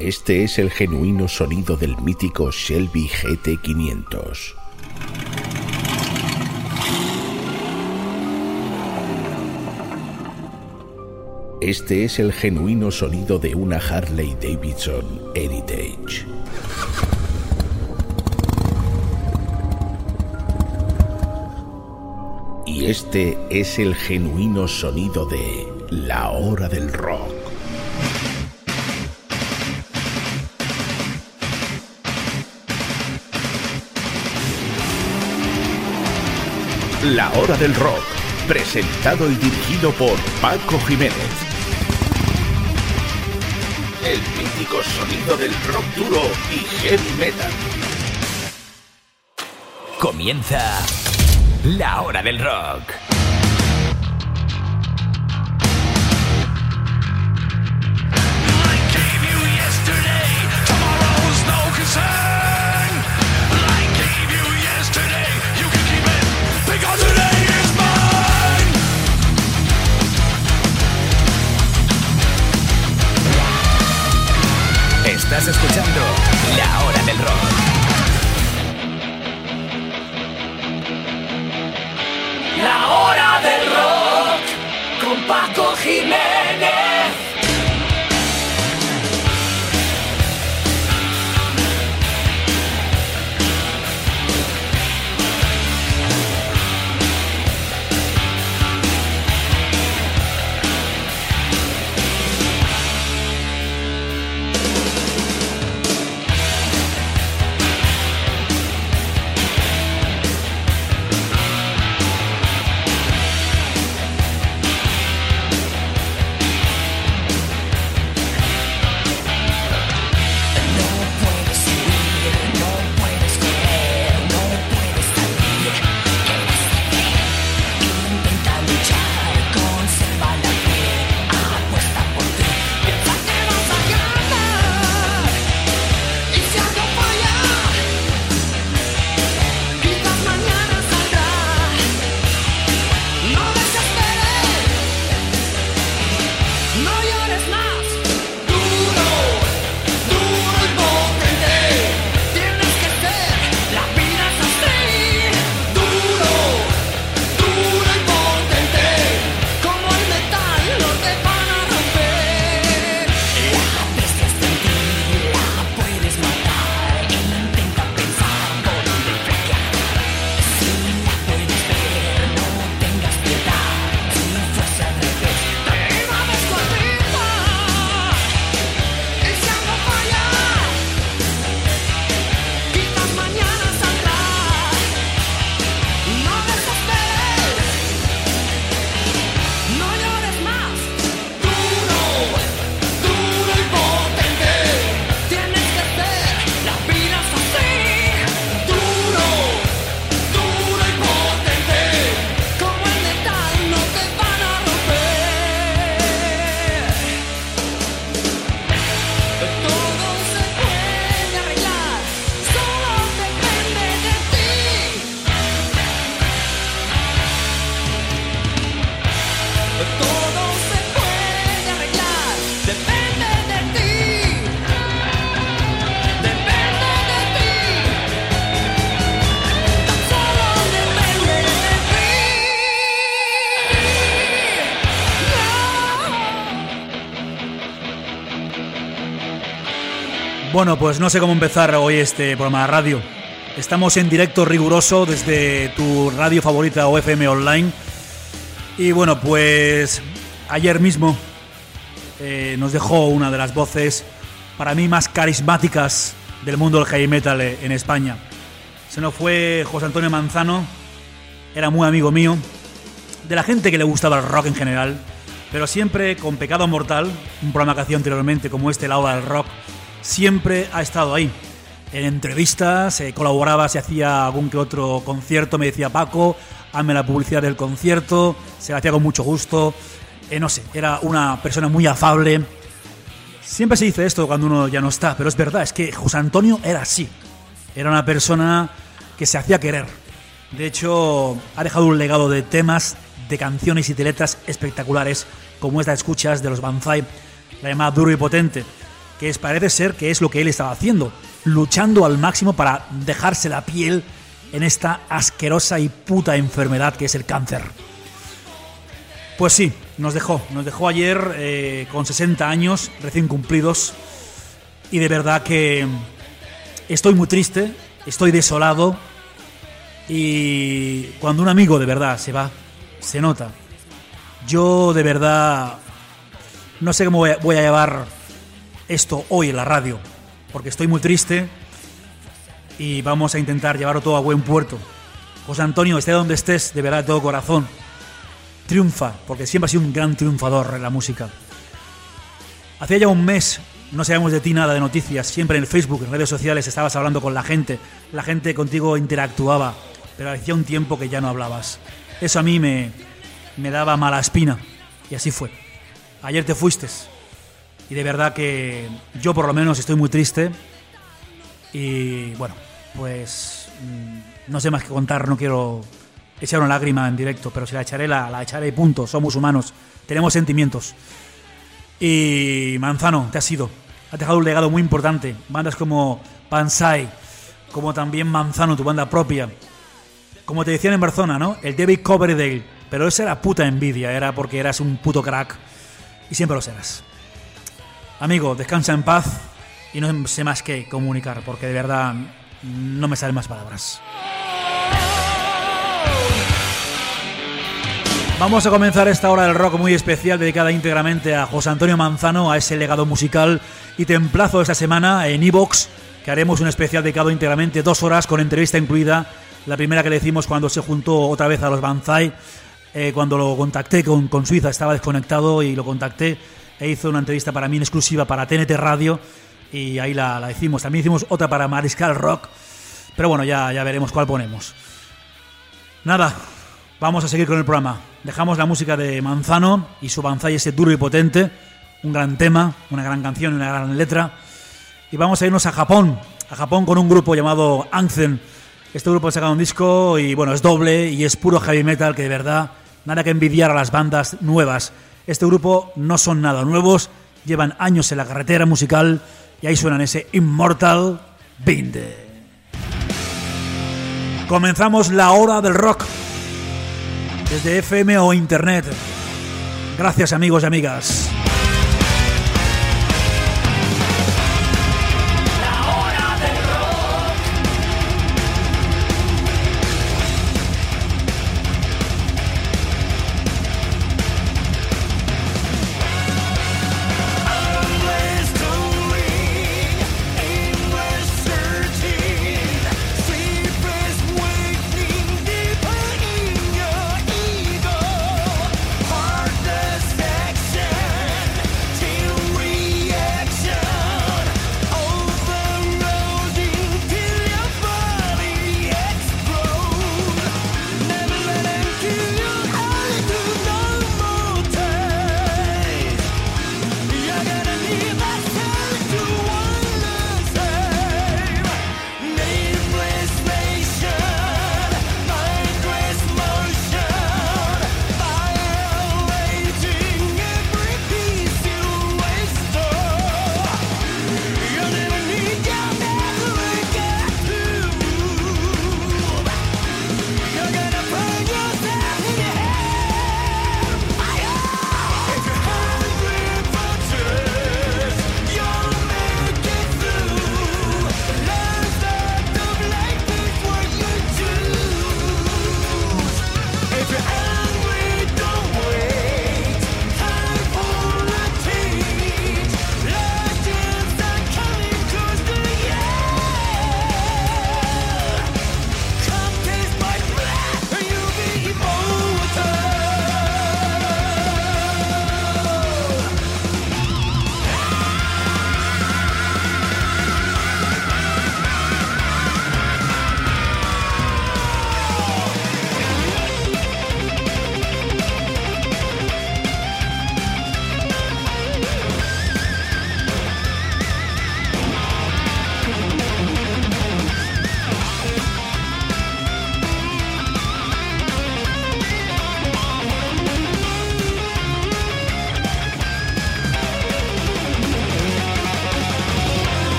Este es el genuino sonido del mítico Shelby GT500. Este es el genuino sonido de una Harley Davidson Heritage. Y este es el genuino sonido de La Hora del Rock. La Hora del Rock, presentado y dirigido por Paco Jiménez. El mítico sonido del rock duro y heavy metal. Comienza La Hora del Rock. Estás escuchando La Hora del Rock. La Hora del Rock con Paco Jiménez. Bueno, pues no sé cómo empezar hoy este programa de radio. Estamos en directo riguroso desde tu radio favorita o FM online. Y bueno, pues ayer mismo nos dejó una de las voces para mí más carismáticas del mundo del heavy metal en España. Se nos fue José Antonio Manzano, era muy amigo mío, de la gente que le gustaba el rock en general, pero siempre con Pecado Mortal, un programa que hacía anteriormente como La Hora del Rock, siempre ha estado ahí. En entrevistas, colaboraba, se hacía algún que otro concierto, me decía Paco, hazme la publicidad del concierto, se la hacía con mucho gusto. No sé, era una persona muy afable. Siempre se dice esto cuando uno ya no está, pero es verdad, es que José Antonio era así. Era una persona que se hacía querer. De hecho, ha dejado un legado de temas, de canciones y de letras espectaculares, como esta escuchas de los Banzai, la llamada Duro y Potente, que parece ser que es lo que él estaba haciendo, luchando al máximo para dejarse la piel en esta asquerosa y puta enfermedad que es el cáncer. Pues sí, nos dejó ayer con 60 años recién cumplidos, y de verdad que estoy muy triste, estoy desolado, y cuando un amigo de verdad se va, se nota. Yo de verdad no sé cómo voy a llevar esto hoy en la radio, porque estoy muy triste y vamos a intentar llevarlo todo a buen puerto. José Antonio, esté donde estés, de verdad, de todo corazón, triunfa, porque siempre has sido un gran triunfador en la música. Hacía ya un mes no sabíamos de ti nada de noticias, siempre en el Facebook, en redes sociales estabas hablando con la gente contigo interactuaba, pero hacía un tiempo que ya no hablabas. Eso a mí me daba mala espina, y así fue. Ayer te fuiste, y de verdad que yo por lo menos estoy muy triste, y bueno, pues no sé más que contar, no quiero echar una lágrima en directo, pero si la echaré, la echaré y punto. Somos humanos, tenemos sentimientos. Y Manzano, has dejado un legado muy importante. Bandas como Pansai, como también Manzano, tu banda propia. Como te decían en Barcelona, ¿no? El David Coverdale. Pero esa era puta envidia, era porque eras un puto crack. Y siempre lo serás. Amigo, descansa en paz. Y no sé más que comunicar, porque de verdad no me salen más palabras. Vamos a comenzar esta hora del rock muy especial, dedicada íntegramente a José Antonio Manzano, a ese legado musical, y te emplazo esta semana en iVoox, que haremos un especial dedicado íntegramente, 2 horas con entrevista incluida, la primera que le hicimos cuando se juntó otra vez a los Banzai, cuando lo contacté con Suiza, estaba desconectado y lo contacté e hizo una entrevista para mí en exclusiva para TNT Radio, y ahí la hicimos. También hicimos otra para Mariscal Rock, pero bueno, ya veremos cuál ponemos. Nada, vamos a seguir con el programa. Dejamos la música de Manzano y su Banzai, ese duro y potente, un gran tema, una gran canción, una gran letra. Y vamos a irnos a Japón con un grupo llamado Anthem. Este grupo ha sacado un disco y bueno, es doble y es puro heavy metal, que de verdad nada que envidiar a las bandas nuevas. Este grupo no son nada nuevos, llevan años en la carretera musical y ahí suenan ese Immortal Wind. Comenzamos la hora del rock. Desde FM o Internet. Gracias, amigos y amigas. Section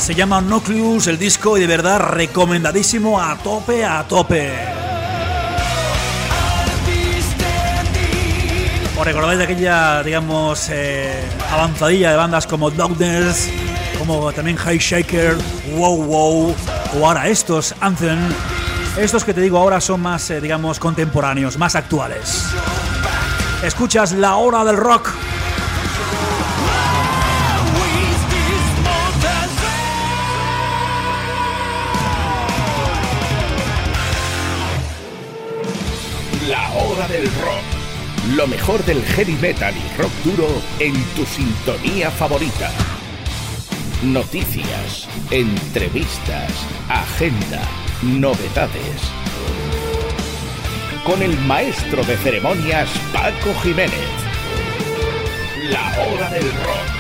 Se llama Nucleus el disco y de verdad recomendadísimo a tope, a tope. ¿Os recordáis de aquella, digamos, avanzadilla de bandas como Darkness, como también High Shaker, Wow Wow, o ahora estos, Anthem? Estos que te digo ahora son más, digamos, contemporáneos, más actuales. Escuchas La Hora del Rock. La Hora del Rock. Lo mejor del heavy metal y rock duro en tu sintonía favorita. Noticias, entrevistas, agenda, novedades. Con el maestro de ceremonias Paco Jiménez. La Hora del Rock.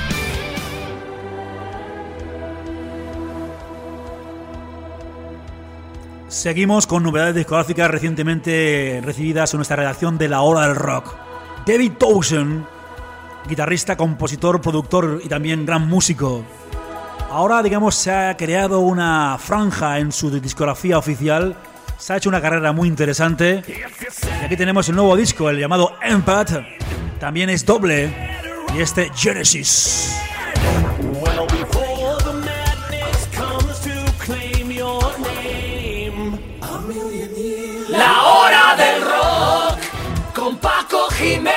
Seguimos con novedades discográficas recientemente recibidas en nuestra redacción de La Hora del Rock. David Townsend, guitarrista, compositor, productor y también gran músico. Ahora, digamos, se ha creado una franja en su discografía oficial. Se ha hecho una carrera muy interesante. Y aquí tenemos el nuevo disco, el llamado Empath. También es doble. Y este Genesis. La Hora del Rock con Paco Jiménez.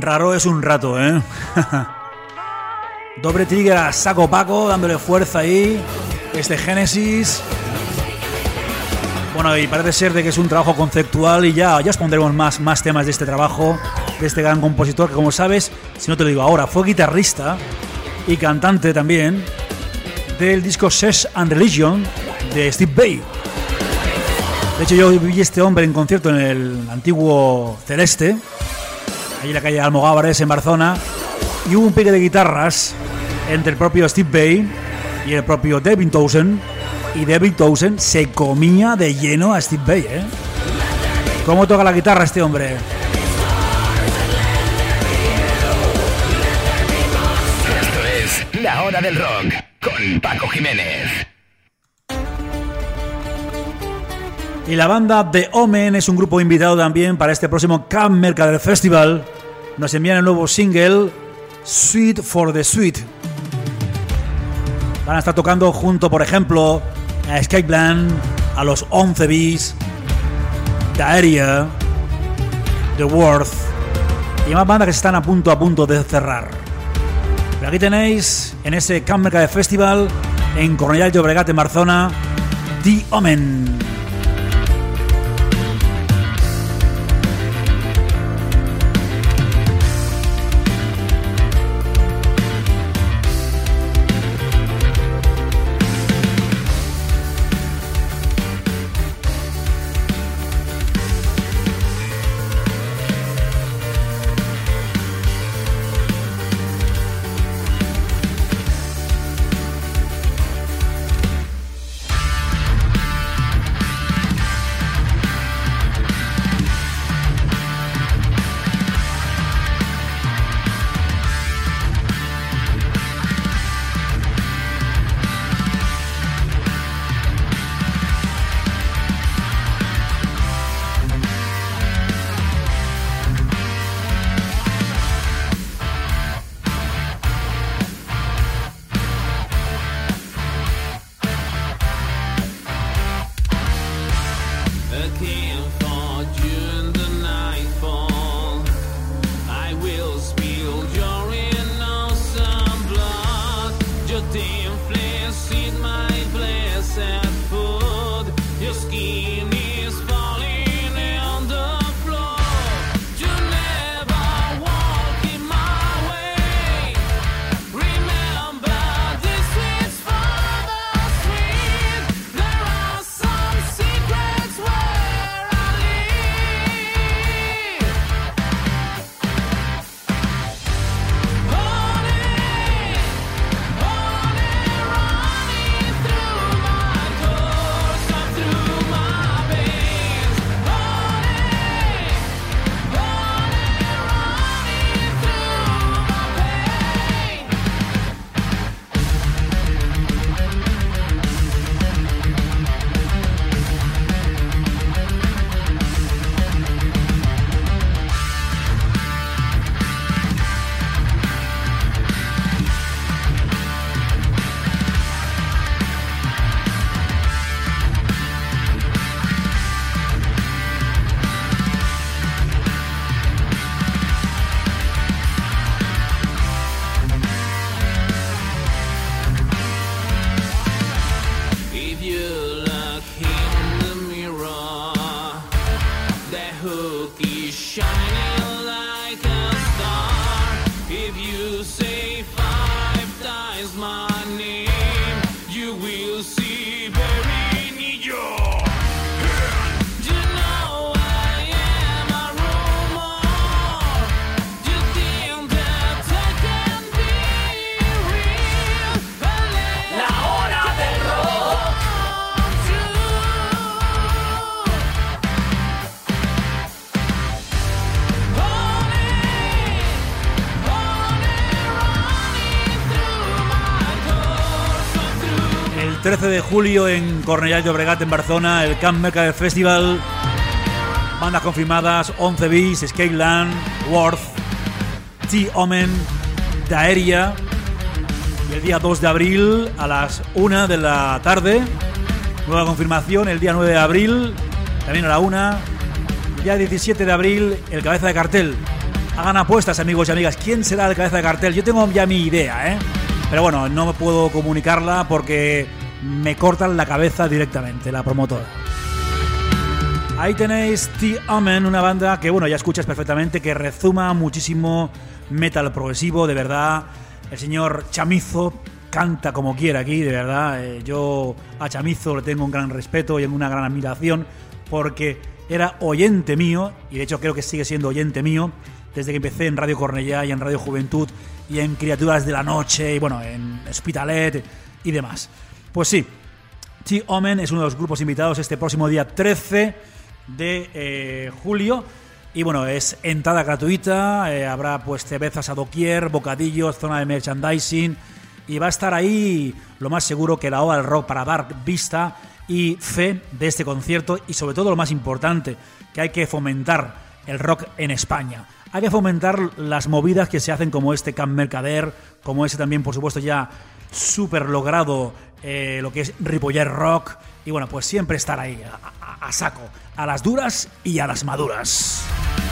Raro es un rato, ¿eh? Doble Trigger a saco paco, dándole fuerza ahí. Este Genesis. Bueno, y parece ser de que es un trabajo conceptual y ya os pondremos más temas de este trabajo, de este gran compositor que, como sabes, si no te lo digo ahora, fue guitarrista y cantante también del disco Sex and Religion de Steve Vai. De hecho, yo vi a este hombre en concierto en el antiguo Celeste, allí en la calle Almogávares, en Barcelona, y hubo un pique de guitarras entre el propio Steve Vai y el propio David Townsend, y David Townsend se comía de lleno a Steve Vai, ¿eh? ¿Cómo toca la guitarra este hombre? Esto es La Hora del Rock con Paco Jiménez. Y la banda The Omen es un grupo invitado también para este próximo Camp Mercader Festival. Nos envían el nuevo single Sweet for the Sweet. Van a estar tocando junto, por ejemplo, a Skypland, a los 11 Bees, The Area, The Worth y más bandas que están a punto de cerrar. Pero aquí tenéis, en ese Camp Mercader Festival, en Cornellà de Llobregat, en Barcelona, The Omen. El 13 de julio en Cornellà de Llobregat, en Barcelona, el Camp Mercader Festival. Bandas confirmadas: 11 Bees, Skyland, Worth, The Omen, The Area. Y el día 2 de abril a las 1 de la tarde, nueva confirmación. El día 9 de abril, también a la 1. El día 17 de abril, el cabeza de cartel, Hagan apuestas, amigos y amigas. ¿Quién será el cabeza de cartel? Yo tengo ya mi idea, ¿eh? Pero bueno, no me puedo comunicarla porque me cortan la cabeza directamente, la promotora. Ahí tenéis The Omen, una banda que, bueno, ya escuchas perfectamente, que rezuma muchísimo metal progresivo, de verdad. El señor Chamizo canta como quiera aquí, de verdad. Yo a Chamizo le tengo un gran respeto y una gran admiración porque era oyente mío, y de hecho creo que sigue siendo oyente mío, desde que empecé en Radio Cornellá y en Radio Juventud y en Criaturas de la Noche y bueno, en Hospitalet y demás. Pues sí, The Omen es uno de los grupos invitados este próximo día 13 de julio. Y bueno, es entrada gratuita, habrá pues cervezas a doquier, bocadillos, zona de merchandising, y va a estar ahí lo más seguro que la hora del rock para dar vista y fe de este concierto, y sobre todo lo más importante, que hay que fomentar el rock en España. Hay que fomentar las movidas que se hacen como este Camp Mercader, como ese también, por supuesto, ya súper logrado lo que es Ripollet Rock, y bueno, pues siempre estar ahí a saco, a las duras y a las maduras.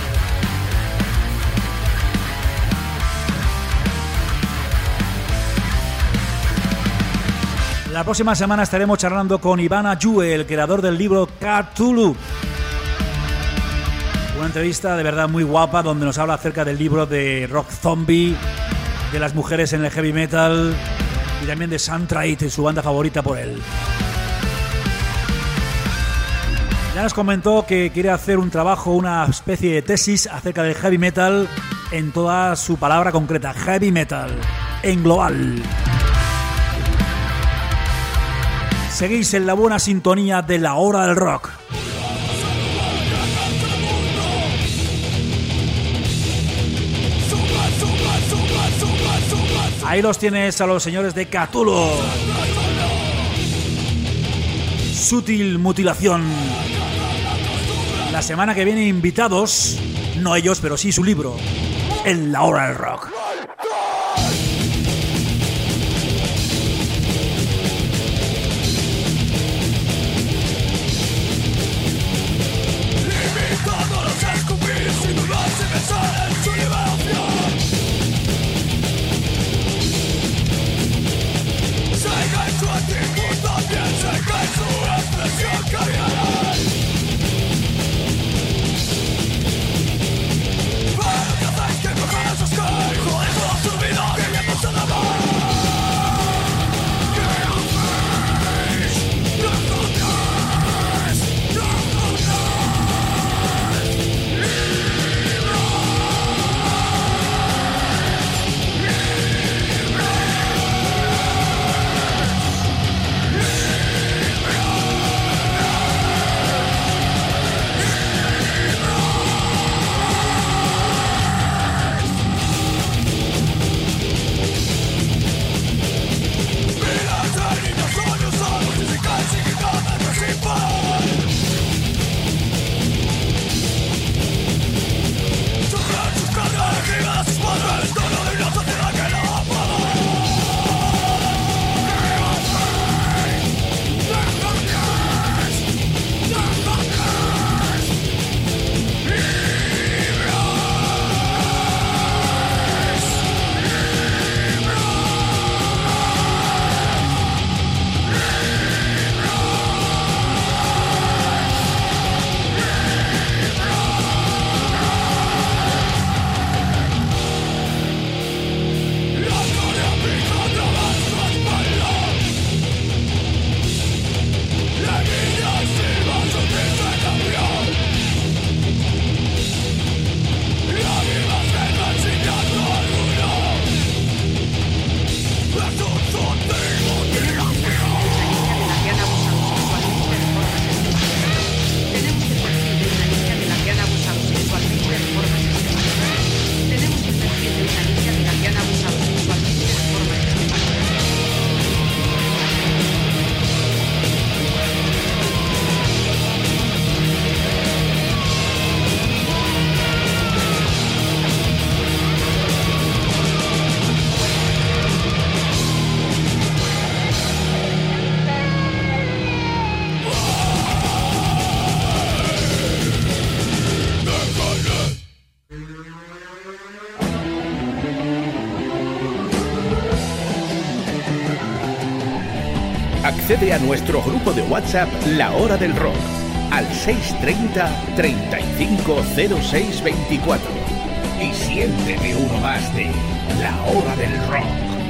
La próxima semana estaremos charlando con Iván Ayue, el creador del libro Cthulhu. Una entrevista de verdad muy guapa donde nos habla acerca del libro de Rock Zombie, de las mujeres en el heavy metal y también de Suntrite, su banda favorita por él. Ya nos comentó que quiere hacer un trabajo, una especie de tesis acerca del heavy metal en toda su palabra concreta, heavy metal, en global. Seguís en la buena sintonía de la hora del rock. Ahí los tienes a los señores de Cthulhu. Sutil Mutilación. La semana que viene invitados, no ellos, pero sí su libro, en la hora del rock. Para que hacéis que cojan esos caijos. accede a nuestro grupo de WhatsApp La Hora del Rock al 630 350624 y siéntete uno más de La Hora del Rock.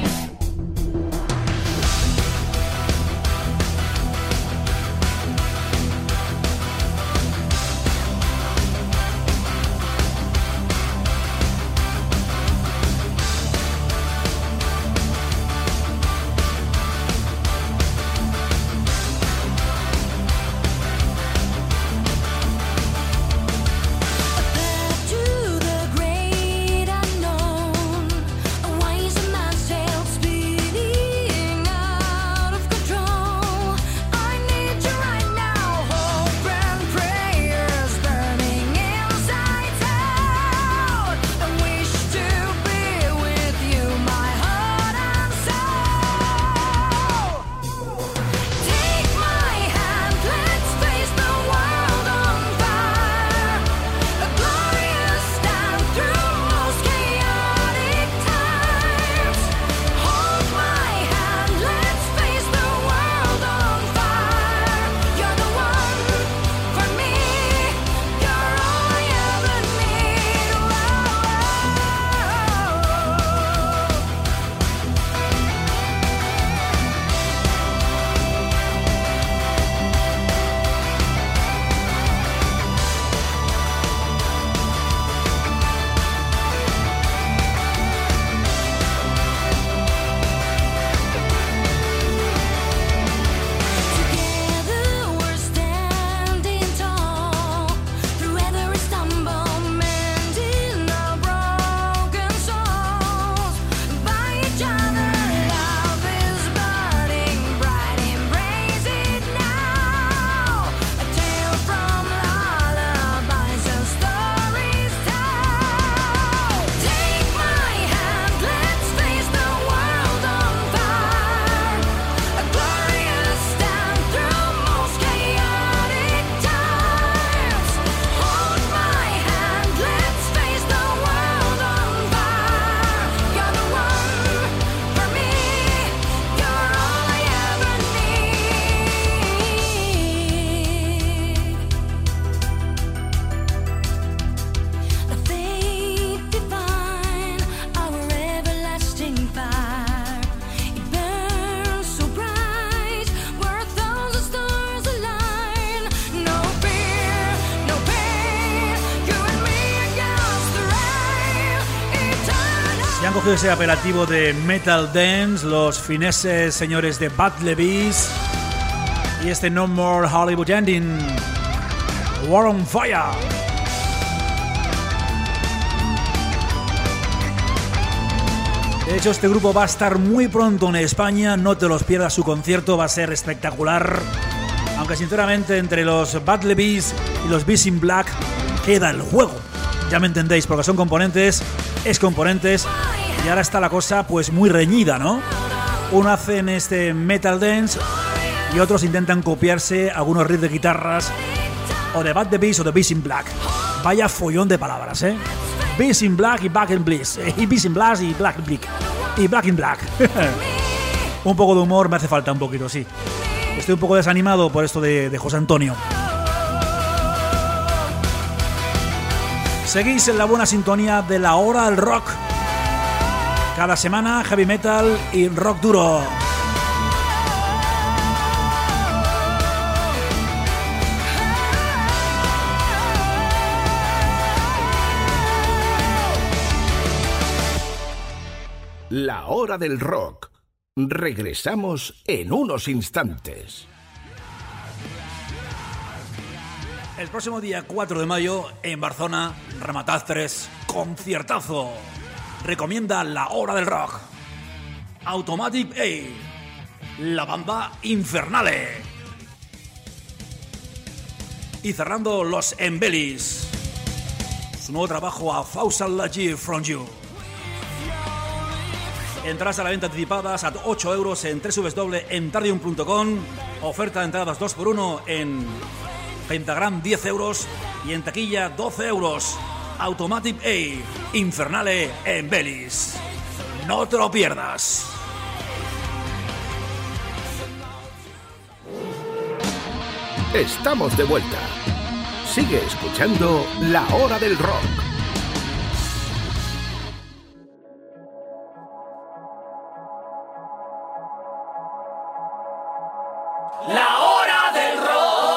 Han cogido ese apelativo de Metal Dance los fineses señores de Bad Levis y este No More Hollywood Ending, War on Fire. De hecho, este grupo va a estar muy pronto en España, no te los pierdas, su concierto va a ser espectacular, aunque sinceramente entre los Bad Levis y los Beast in Black queda el juego, ya me entendéis, porque son componentes, excomponentes. Y ahora está la cosa pues muy reñida, ¿no? Uno hacen este Metal Dance y otros intentan copiarse algunos riffs de guitarras o de Bad the Beast o de Beast in Black. Vaya follón de palabras, ¿eh? Beast in Black y Back in Bliss. Y Beast in Black y Black in Black. Y Black in Black. Un poco de humor me hace falta un poquito, sí. Estoy un poco desanimado por esto de José Antonio. Seguís en la buena sintonía de La Hora del Rock. Cada semana heavy metal y rock duro. La Hora del Rock. Regresamos en unos instantes. El próximo día 4 de mayo en Barcelona, Rematad 3, conciertazo. Recomienda La Hora del Rock. Automatic A, la banda Infernale. Y cerrando los Embellis, su nuevo trabajo A Thousand Light Years From You. Entradas a la venta anticipadas a 8 euros en www.entardium.com. Oferta de entradas 2x1 en Pentagram 10 euros y en taquilla 12 euros. Automatic A, Infernale Embellis. No te lo pierdas. estamos de vuelta. Sigue escuchando La Hora del Rock. La Hora del Rock.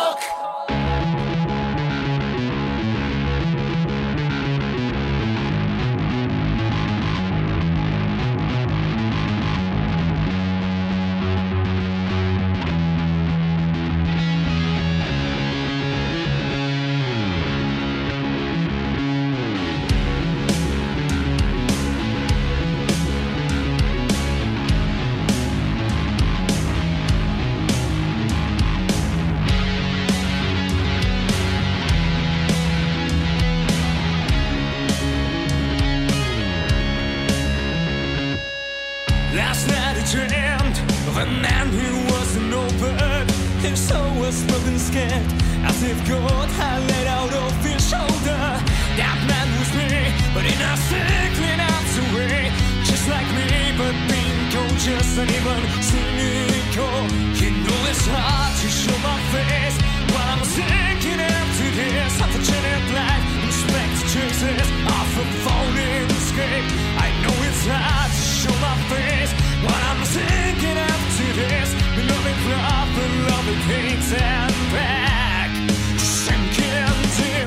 Last night I dreamed of a man who wasn't open. His soul was broken, scared, as if God had let out off his shoulder. That man was me, but in a second out away. Just like me, but being conscious and even cynical. You know it's hard to show my face while I'm sinking into this unfortunate life. Inspect traces of a falling escape. I know it's hard to show my face while I'm sinking into this beloved love, beloved hate and back. Sinking deep.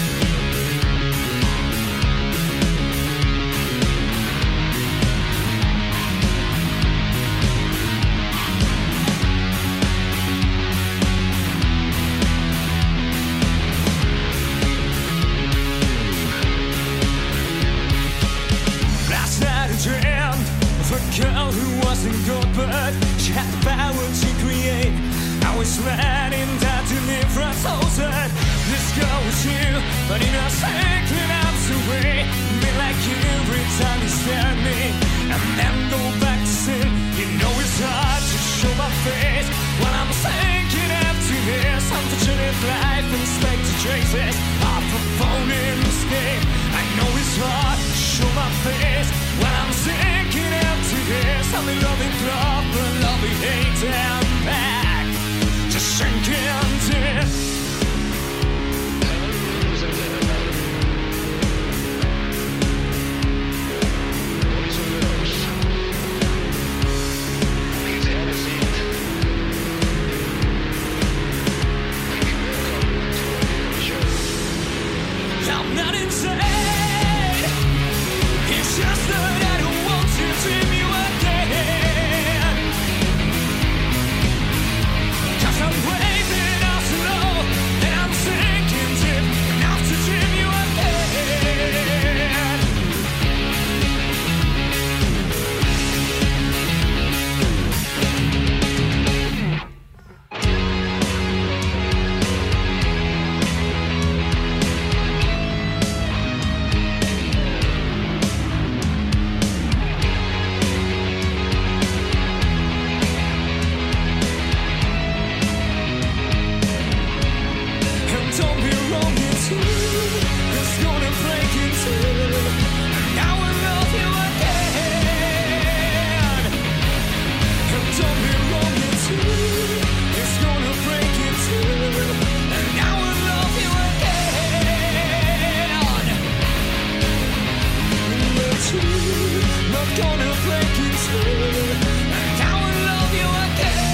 Last night I dreamed of a girl who wasn't good, but she had the power to create. I was sliding down to live for a thousand. This girl was you, but in a second I'm away. Be like you every time you stare at me, and then go back to sin. You know it's hard to show my face when I'm sinking into this unfortunate life. Inspect the traces of a falling escape. I know it's hard to show my face when I'm sinking into this. I'm in loving love, but loving hate and back. Just sinking deep. I'm not insane. It's just that I don't want to dream you again. 'Cause I'm waving out slow, and I'm sinking deep enough to dream you again. And don't be wrong, it's you. It's gonna break in two. And I will love you again. And don't be wrong, it's you. It's gonna break in two. And I will love you again. But you're not gonna break in two. And I will love you again.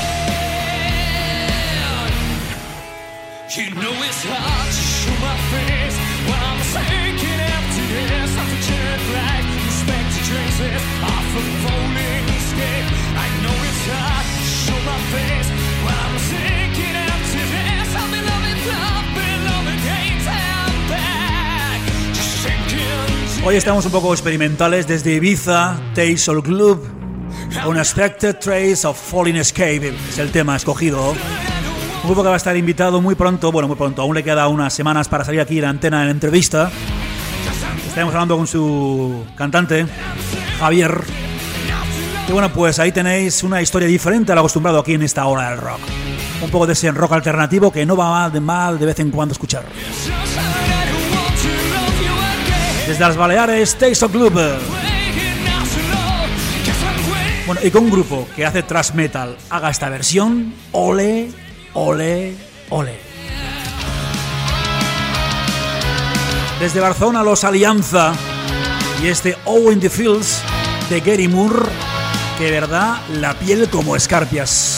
You know it's hard to show my face when I'm sinking empty this unfortunate life. Inspect the traces of a falling escape. I know it's hard to show my face when I'm sinking empty this. I'm beloved love, beloved hate and back. Just sinking. Hoy estamos un poco experimentales desde Ibiza, Taste Soul Club. Unexpected Trace of Falling Escape es el tema escogido. Un grupo que va a estar invitado muy pronto, aún le queda unas semanas para salir aquí en la antena en entrevista. Estaremos hablando con su cantante, Javier. Y bueno, pues ahí tenéis una historia diferente a lo acostumbrado aquí en esta hora del rock. Un poco de ese rock alternativo que no va mal de vez en cuando escuchar. Desde las Baleares, Taste Soul Club. Bueno, y con un grupo que hace thrash metal haga esta versión, ole, ole, Ole. Desde Barcelona, los Alianza y este Oh in the Fields de Gary Moore, que verdad, la piel como escarpias.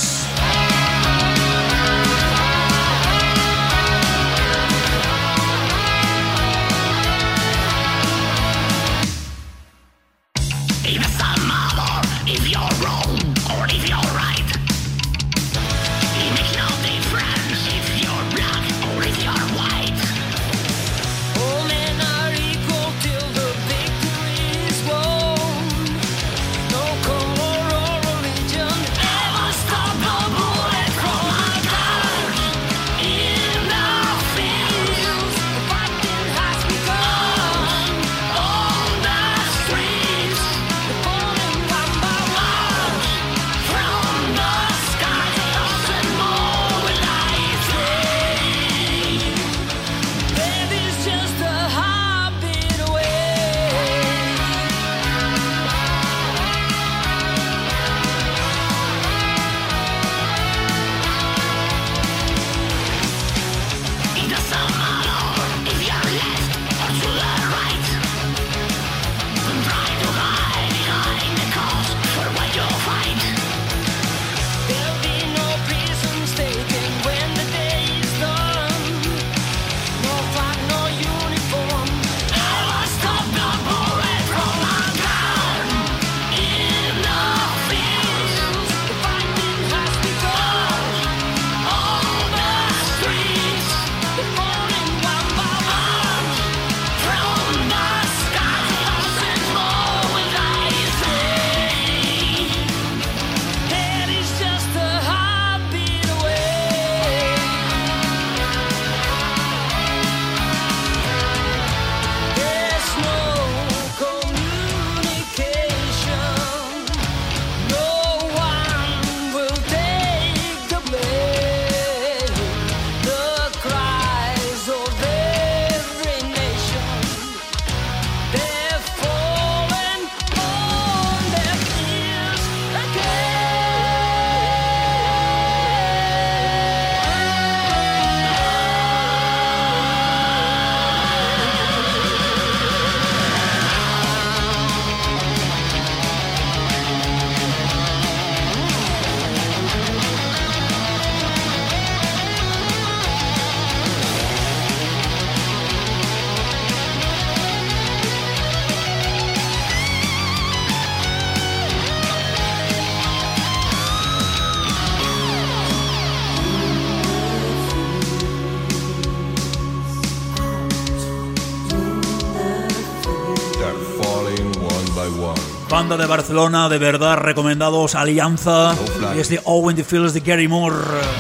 Banda de Barcelona, de verdad recomendados, Alianza y este Oh in the Fields de Gary Moore.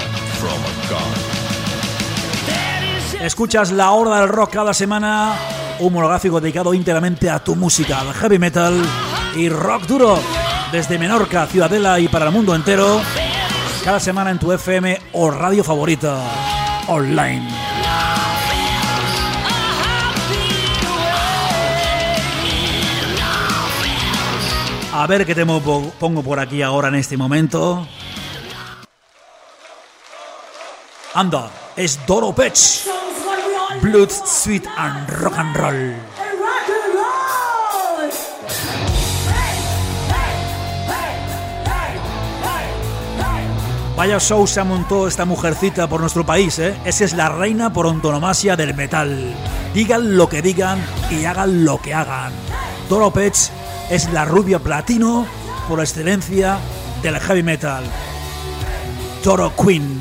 Escuchas La Hora del Rock cada semana, un monográfico dedicado íntegramente a tu música, al heavy metal y rock duro, desde Menorca, Ciudadela y para el mundo entero, cada semana en tu FM o radio favorita online. A ver qué te pongo por aquí ahora en este momento. Anda, es Doro Peach. Blood, Sweat and Rock and Roll. Vaya show se montó esta mujercita por nuestro país, ¿eh? Esa es la reina por antonomasia del metal. Digan lo que digan y hagan lo que hagan. Doro Peach es la rubia platino por excelencia del heavy metal. Doro Queen.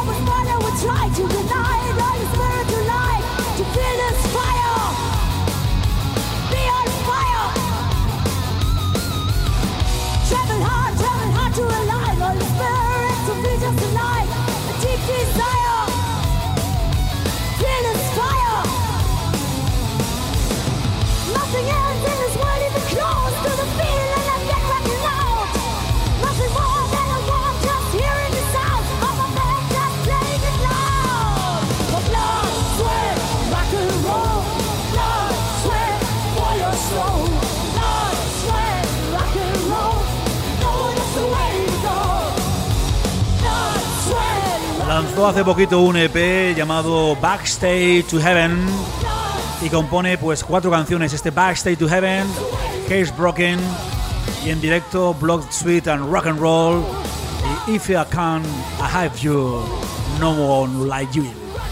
Lanzó hace poquito un EP llamado Backstage to Heaven y compone pues 4 canciones, este Backstage to Heaven, Case Broken y en directo Blood, Sweat and Rock and Roll y If I Can I Have You, No One Like You.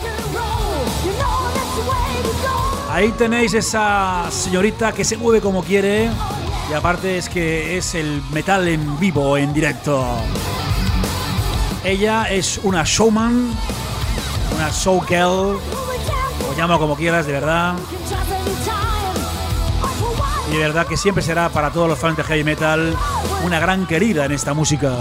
Ahí tenéis esa señorita que se mueve como quiere y aparte es que es el metal en vivo, en directo. Ella es una showman, una showgirl, o llamo como quieras, de verdad. Y de verdad que siempre será para todos los fans de heavy metal una gran querida en esta música.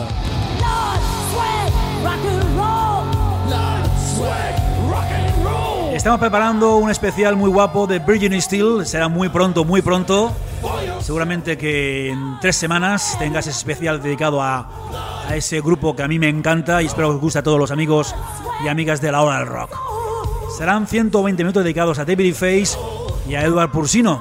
Estamos preparando un especial muy guapo de Virgin Steel, será muy pronto, muy pronto. Seguramente que en 3 semanas tengas ese especial dedicado a ese grupo que a mí me encanta y espero que os guste a todos los amigos y amigas de la hora del rock. Serán 120 minutos dedicados a David Face y a Edward Pursino.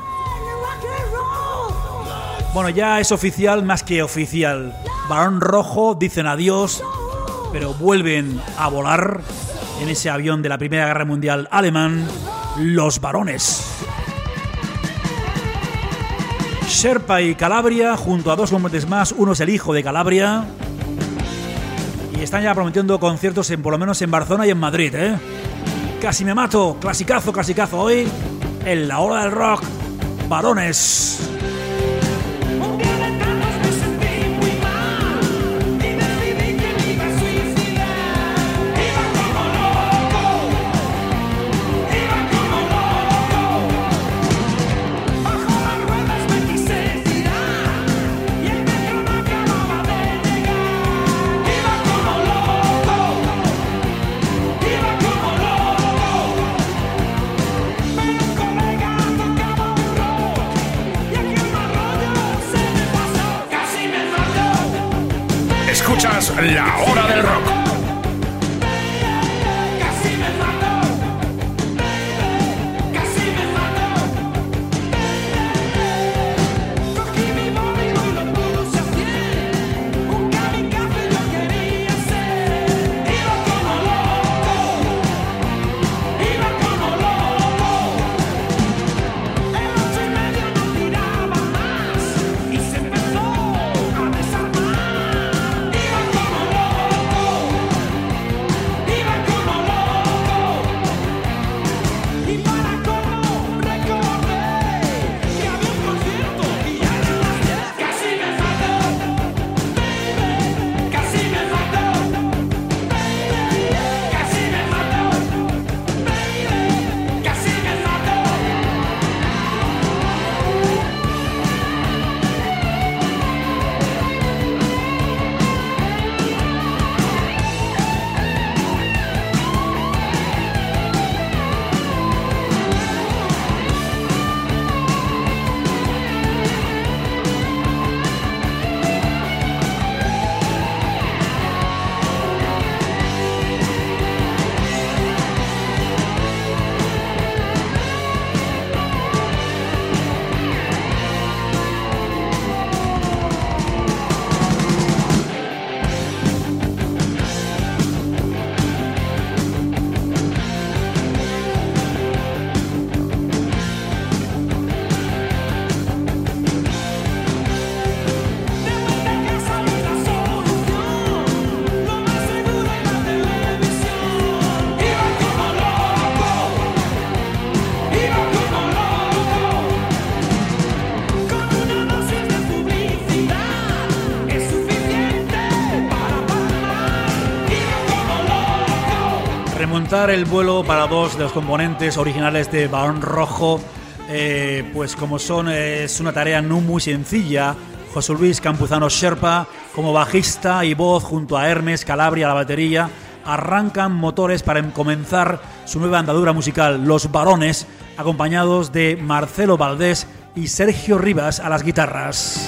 Bueno, ya es oficial, más que oficial. Barón Rojo dicen adiós, pero vuelven a volar en ese avión de la Primera Guerra Mundial alemán, los Barones. Sherpa y Calabria, junto a 2 hombres más, uno es el hijo de Calabria. Y están ya prometiendo conciertos por lo menos en Barcelona y en Madrid, ¿eh? Casi me mato, clasicazo hoy, en la hora del rock, Barones. Escuchas La Hora del Rock. remontar el vuelo para dos de los componentes originales de Barón Rojo, pues como son, es una tarea no muy sencilla. José Luis Campuzano Sherpa como bajista y voz junto a Hermes Calabria a la batería arrancan motores para comenzar su nueva andadura musical, Los Barones, acompañados de Marcelo Valdés y Sergio Rivas a las guitarras.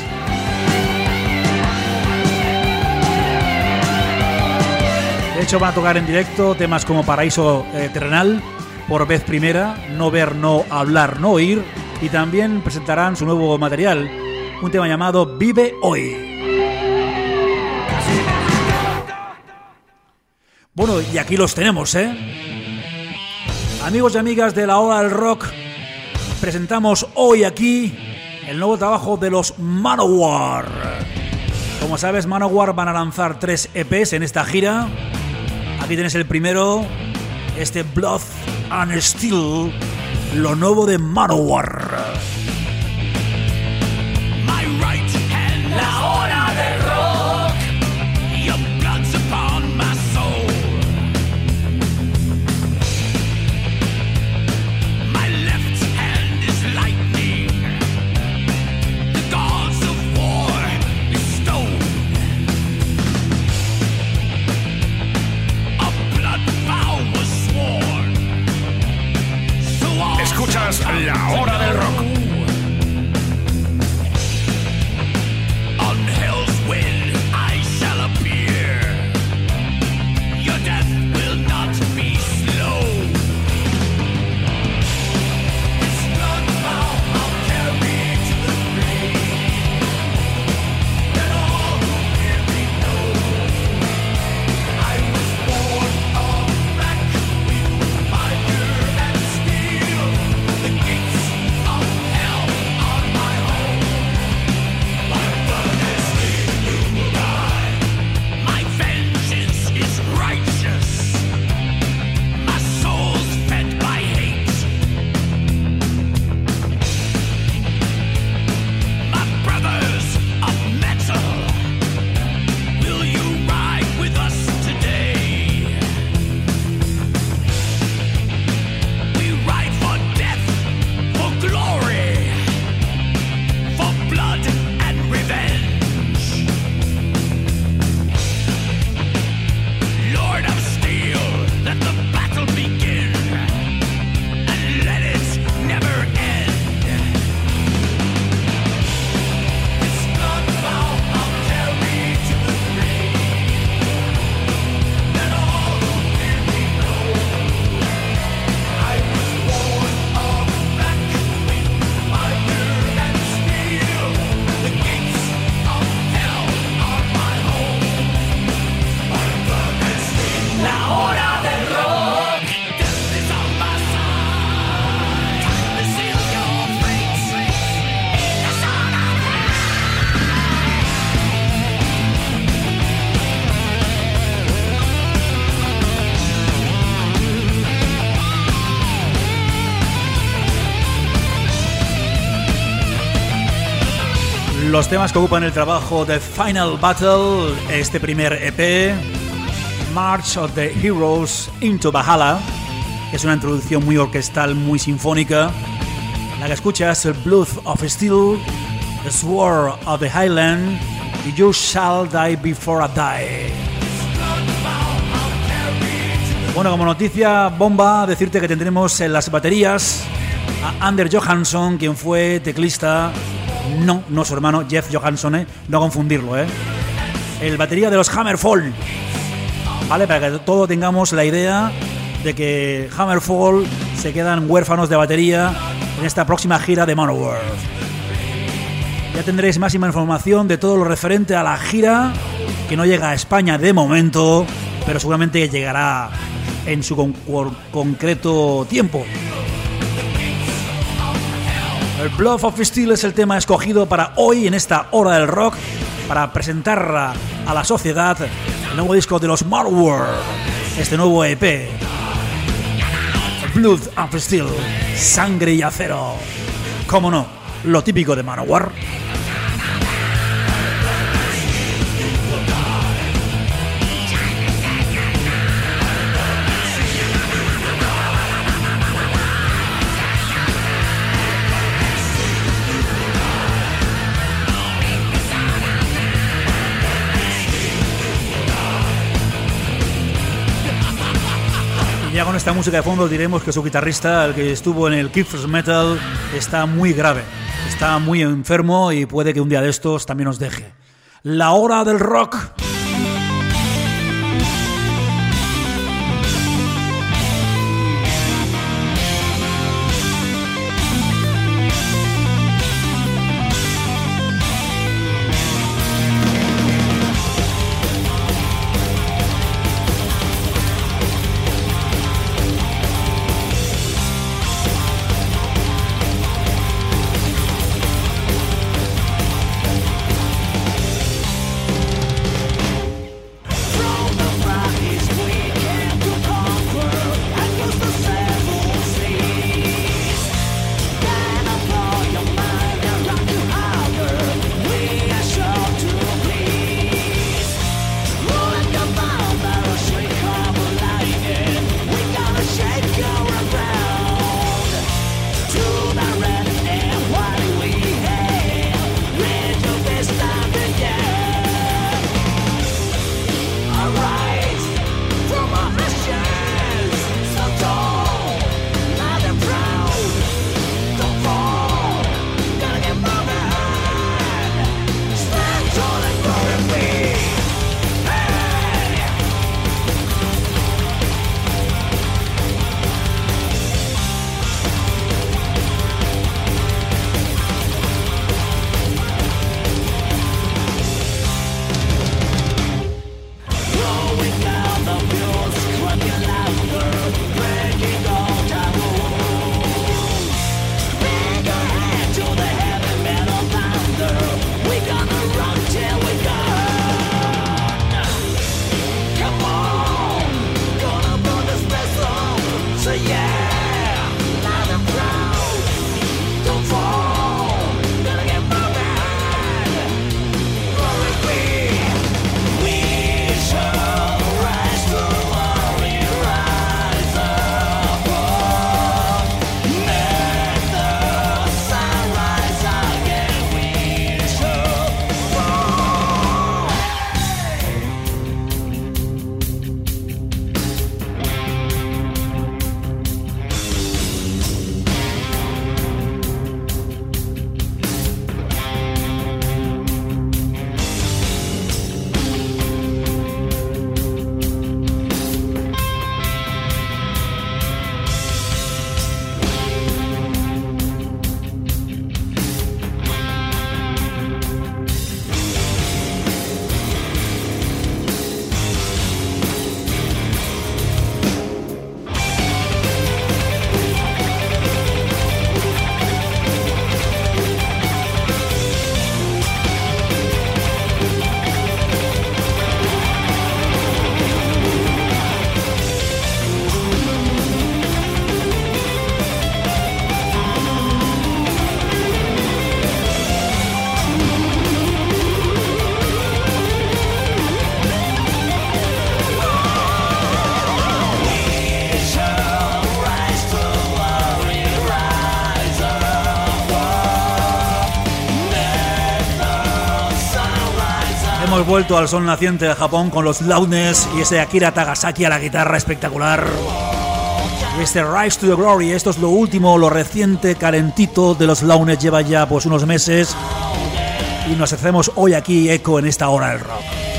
De hecho, van a tocar en directo temas como Paraíso Terrenal, Por vez primera, No ver, no hablar, no oír, y también presentarán su nuevo material, un tema llamado Vive Hoy. Bueno, y aquí los tenemos, Amigos y amigas de la Hora del Rock, presentamos hoy aquí el nuevo trabajo de los Manowar. Como sabes, Manowar van a lanzar 3 EPs en esta gira. Aquí tienes el primero, este Blood and Steel, lo nuevo de Manowar. La hora del rock, your blood's upon my soul. My left hand is lightning, the gods of war bestowed. A blood vow was sworn. So escuchas La Hora del Rock. Los temas que ocupan el trabajo de Final Battle, este primer EP, March of the Heroes into Valhalla, que es una introducción muy orquestal, muy sinfónica. La que escuchas, el Blood of Steel, The Sword of the Highland y You Shall Die Before I Die. Bueno, como noticia bomba, decirte que tendremos en las baterías a Anders Johansson, quien fue teclista, no su hermano Jeff Johansson, no confundirlo, el batería de los Hammerfall, ¿vale? Para que todos tengamos la idea de que Hammerfall se quedan huérfanos de batería en esta próxima gira de Manowar. Ya tendréis máxima información de todo lo referente a la gira, que no llega a España de momento, pero seguramente llegará en su concreto tiempo. El Blood of Steel es el tema escogido para hoy en esta Hora del Rock, para presentar a la sociedad el nuevo disco de los Manowar, este nuevo EP, Blood of Steel, Sangre y Acero. Cómo no, lo típico de Manowar. Ya con esta música de fondo diremos que su guitarrista, el que estuvo en el Kiefer's Metal, está muy grave, está muy enfermo y puede que un día de estos también nos deje. La hora del rock. Hemos vuelto al sol naciente de Japón con los Loudness y ese Akira Tagasaki a la guitarra espectacular. Y este Rise to the Glory, esto es lo último, lo reciente, calentito de los Loudness, lleva ya pues unos meses. Y nos hacemos hoy aquí eco en esta hora del rock.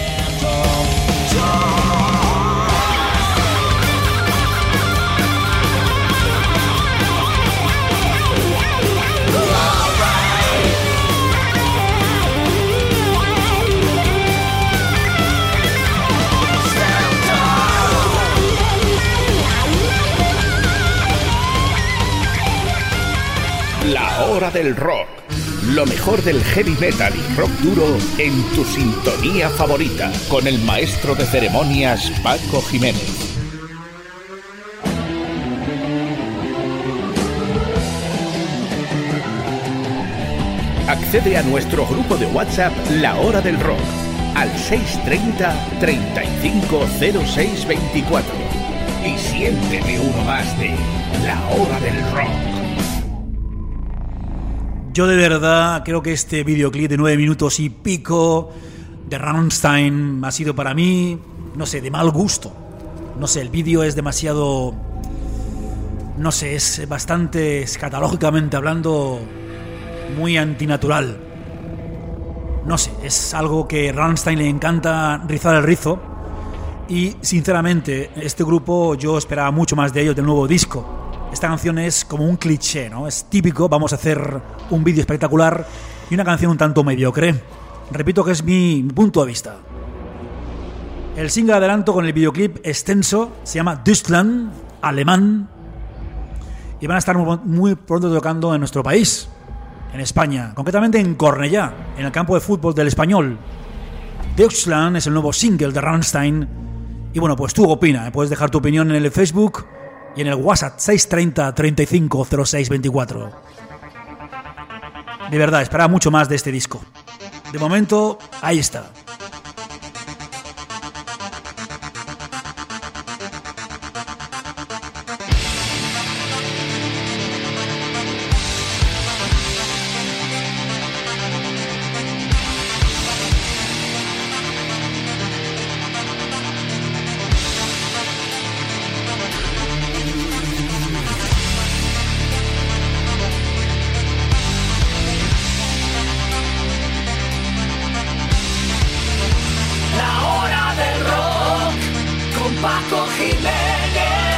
La hora del rock. Lo mejor del heavy metal y rock duro en tu sintonía favorita. Con el maestro de ceremonias Paco Jiménez. Accede a nuestro grupo de WhatsApp La Hora del Rock al 630 350624 y siéntete uno más de La Hora del Rock. Yo de verdad creo que este videoclip de 9 minutos y pico de Rammstein ha sido para mí, no sé, de mal gusto. No sé, el vídeo es demasiado... No sé, es bastante, escatológicamente hablando, muy antinatural. No sé, es algo que Rammstein le encanta rizar el rizo. Y sinceramente, este grupo yo esperaba mucho más de ellos del nuevo disco. Esta canción es como un cliché, ¿no? Es típico, vamos a hacer un vídeo espectacular y una canción un tanto mediocre. Repito que es mi punto de vista. El single adelanto con el videoclip extenso se llama Deutschland, alemán, y van a estar muy pronto tocando en nuestro país, en España, concretamente en Cornellá, en el campo de fútbol del Español. Deutschland es el nuevo single de Rammstein. Y bueno, pues tú opina, puedes dejar tu opinión en el Facebook y en el WhatsApp 630 35 06 24. De verdad, esperaba mucho más de este disco. De momento, ahí está. Paco Jiménez.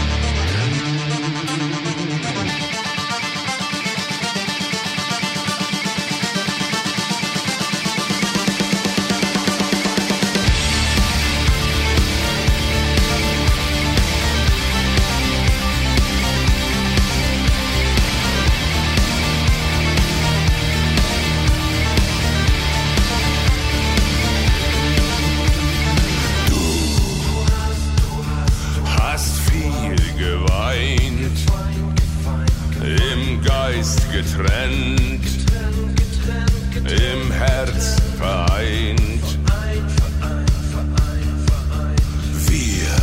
Getrennt, im Herz vereint. Wir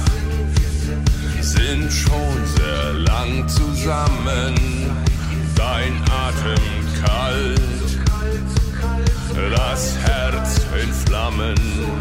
sind schon sehr lang zusammen, dein Atem kalt, das Herz in Flammen.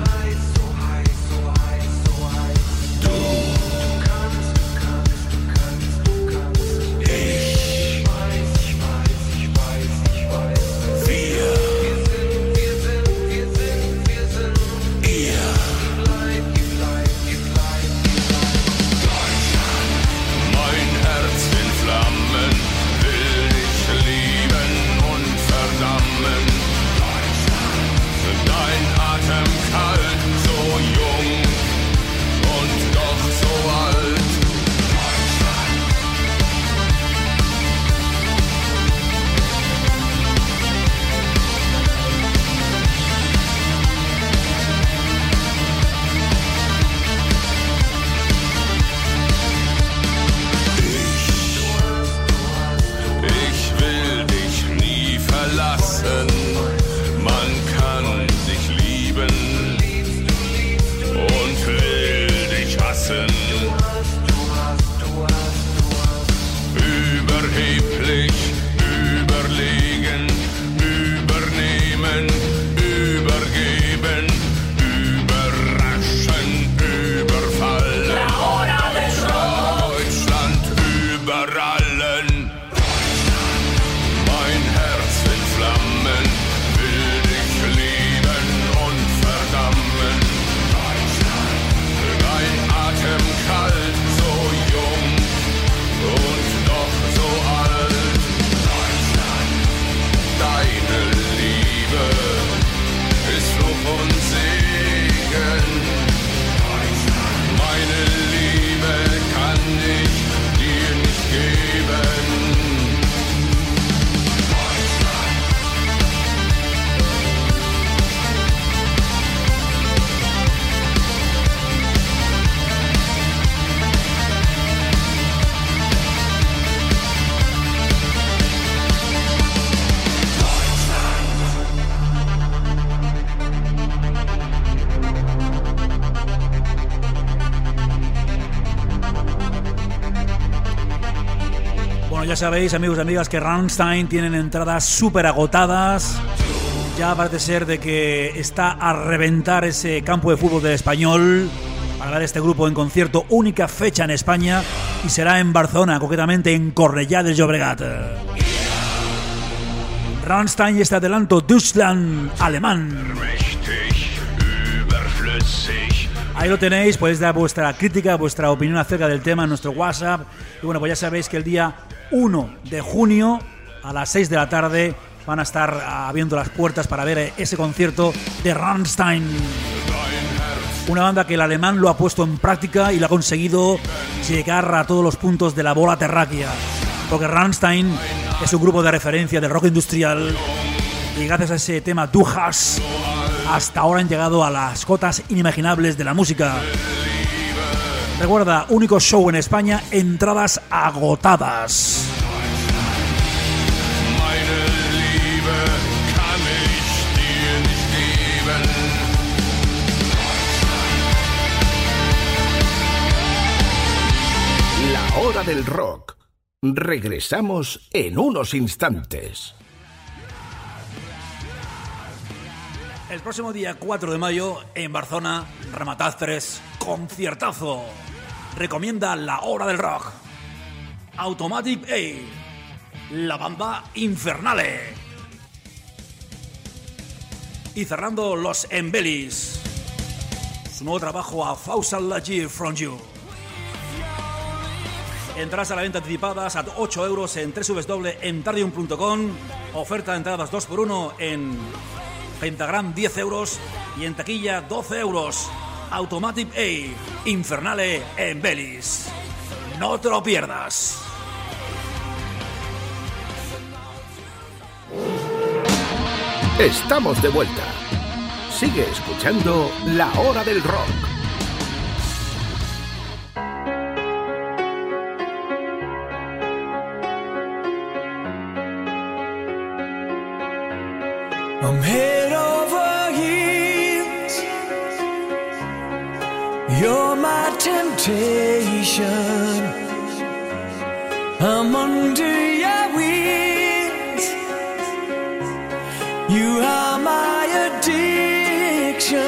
Ya sabéis, amigos y amigas, que Rammstein tienen entradas súper agotadas. Ya parece ser de que está a reventar ese campo de fútbol del Español. para ver este grupo en concierto, única fecha en España, y será en Barcelona, concretamente en Cornellà de Llobregat. Rammstein y este adelanto, Deutschland, alemán. Ahí lo tenéis, podéis dar vuestra crítica, vuestra opinión acerca del tema en nuestro WhatsApp. Y bueno, pues ya sabéis que el día 1 de junio a las 6 de la tarde van a estar abriendo las puertas para ver ese concierto de Rammstein. Una banda que el alemán lo ha puesto en práctica y lo ha conseguido llegar a todos los puntos de la bola terráquea. Porque Rammstein es un grupo de referencia del rock industrial y gracias a ese tema Du hast, hasta ahora han llegado a las cotas inimaginables de la música. Recuerda, único show en España, entradas agotadas. La hora del rock. Regresamos en unos instantes. El próximo día 4 de mayo en Barcelona, Rematat 3, conciertazo. Recomienda La Hora del Rock. Automatic A, la banda Infernale. Y cerrando Los Embellis, su nuevo trabajo A Thousand Light Years From You. Entradas a la venta anticipadas a 8 euros en www.entardium.com. Oferta de entradas 2x1 en Pentagram, 10 euros, y en taquilla 12 euros. Automatic A, Infernale Embellis. No te lo pierdas. Estamos de vuelta. Sigue escuchando La Hora del Rock. I'm head over heels. You're my temptation. I'm under your wings. You are my addiction.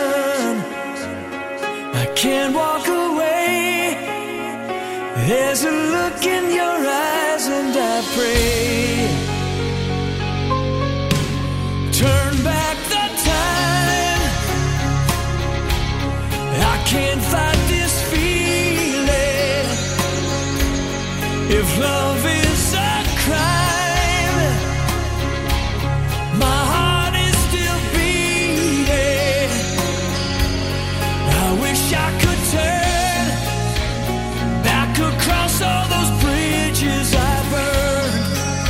I can't walk away. There's a look in your eyes and I pray. Turn back the time. I can't fight this feeling. If love is a crime, my heart is still beating. I wish I could turn back across all those bridges I burned.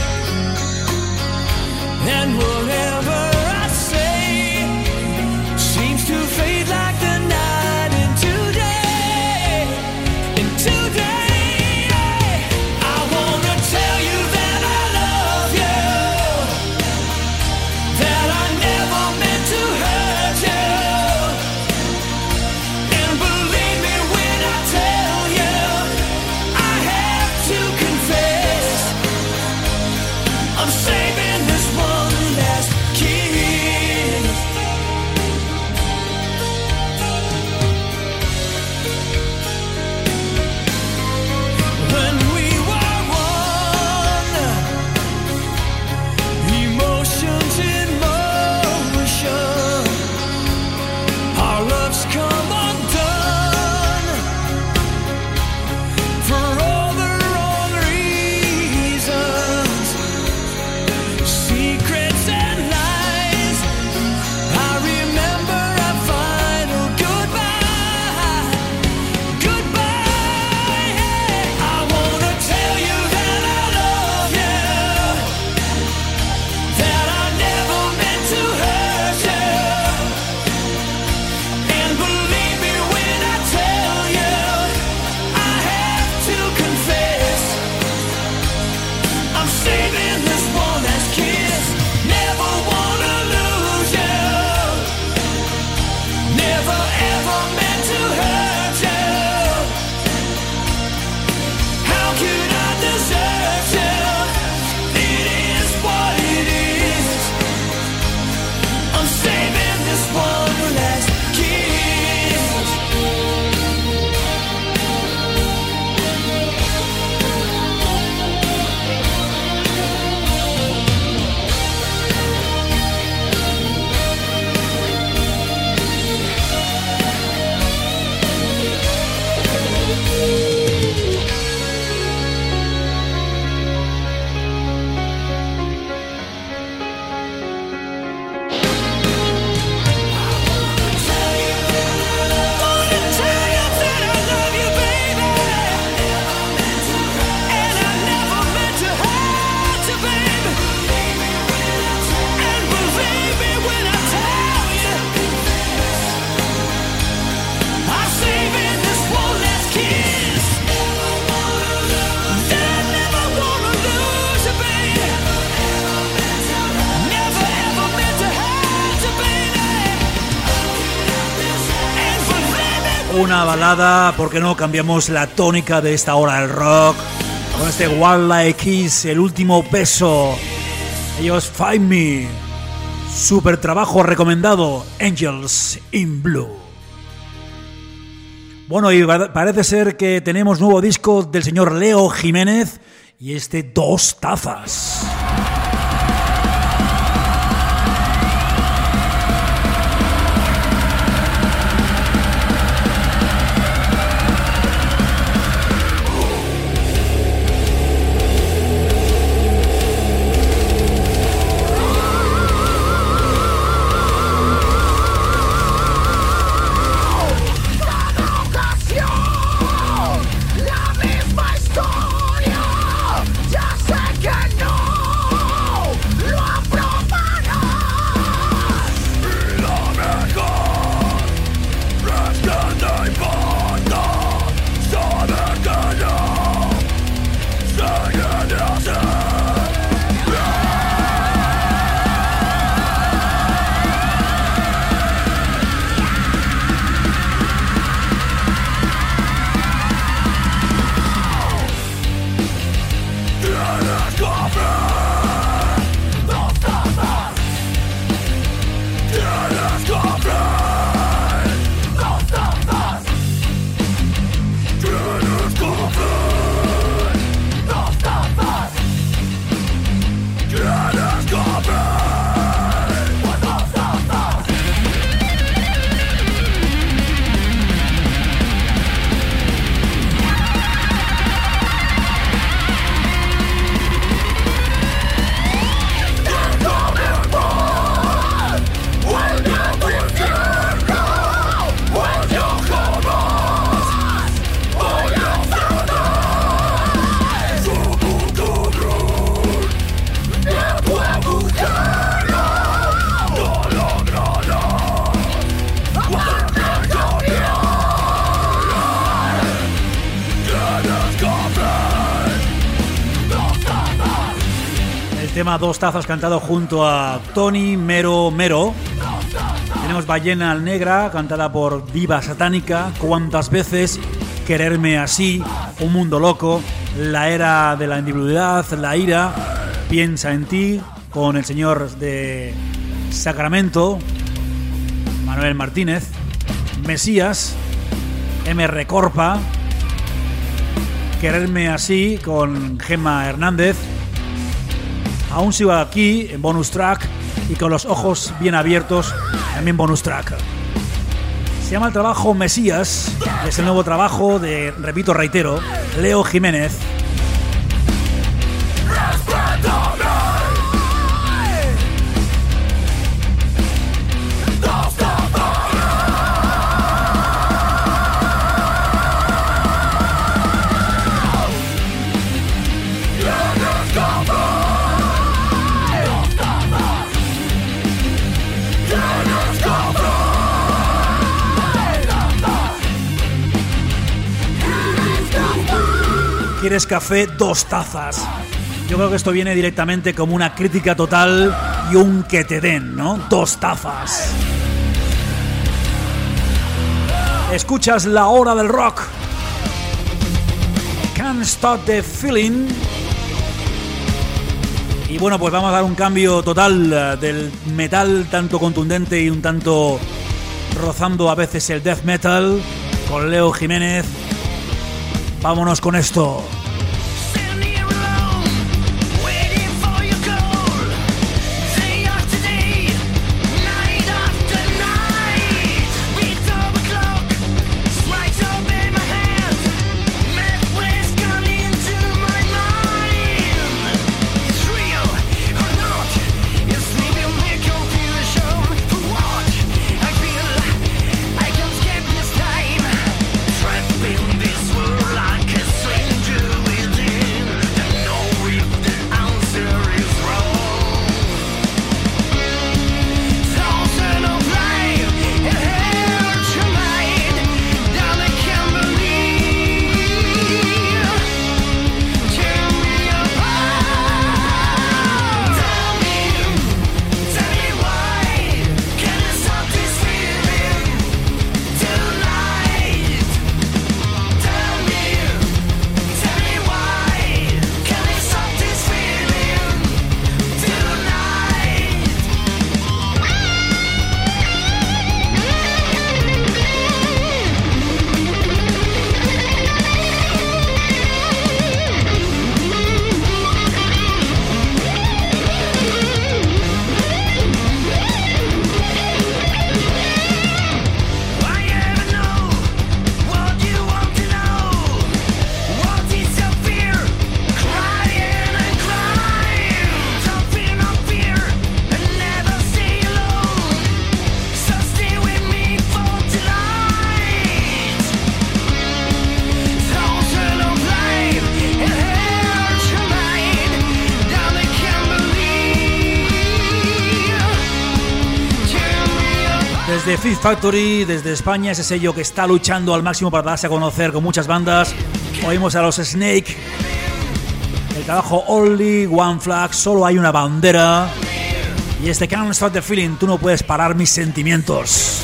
And whatever I say seems to fade like the night into day. Into day, I wanna tell you that I love you, that I never meant to hurt you. And believe me when I tell you, I have to confess, I'm saving this one last kiss. When we were one, emotions in motion, our loves come undone for all the wrong reasons. Secrets and lies. I remember our final goodbye. Goodbye. I wanna tell you that I love you, that I never meant to hurt you. And believe me when I tell you, I have to confess, I'm saving this one last kiss. Never wanna lose you. Never ever meant to hurt you. How could I desert you? It is what it is. I'm saving this one last kiss. una balada, ¿por qué no cambiamos la tónica de esta hora del rock? Con este Wildlife Kiss, el último beso. Ellos Find Me. Super trabajo recomendado, Angels in Blue. Bueno, y parece ser que tenemos nuevo disco del señor Leo Jiménez y este Dos Tazas. Tema Dos Tazas cantado junto a Tony Mero Mero. Tenemos Ballena Negra cantada por Diva Satánica, Cuántas veces, Quererme así, Un mundo loco, La era de la individualidad, La ira, Piensa en ti con el señor de Sacramento, Manuel Martínez, Mesías, M. Corpa, Quererme así con Gemma Hernández, Aún sigo aquí en bonus track y con los ojos bien abiertos también bonus track. Se llama el trabajo Mesías, es el nuevo trabajo de, repito, reitero, Leo Jiménez. ¿Quieres café? Dos tazas. Yo creo que esto viene directamente como una crítica total y un que te den, ¿no? Dos tazas. Escuchas La Hora del Rock. Can't Stop the Feeling. Y bueno, pues vamos a dar un cambio total del metal tanto contundente y un tanto rozando a veces el death metal con Leo Jiménez. Vámonos con esto. Do Desde Fifth Factory, desde España, ese sello que está luchando al máximo para darse a conocer con muchas bandas. Oímos a los Snake, el trabajo Only One Flag, solo hay una bandera. Y este Can't Stop the Feeling, tú no puedes parar mis sentimientos.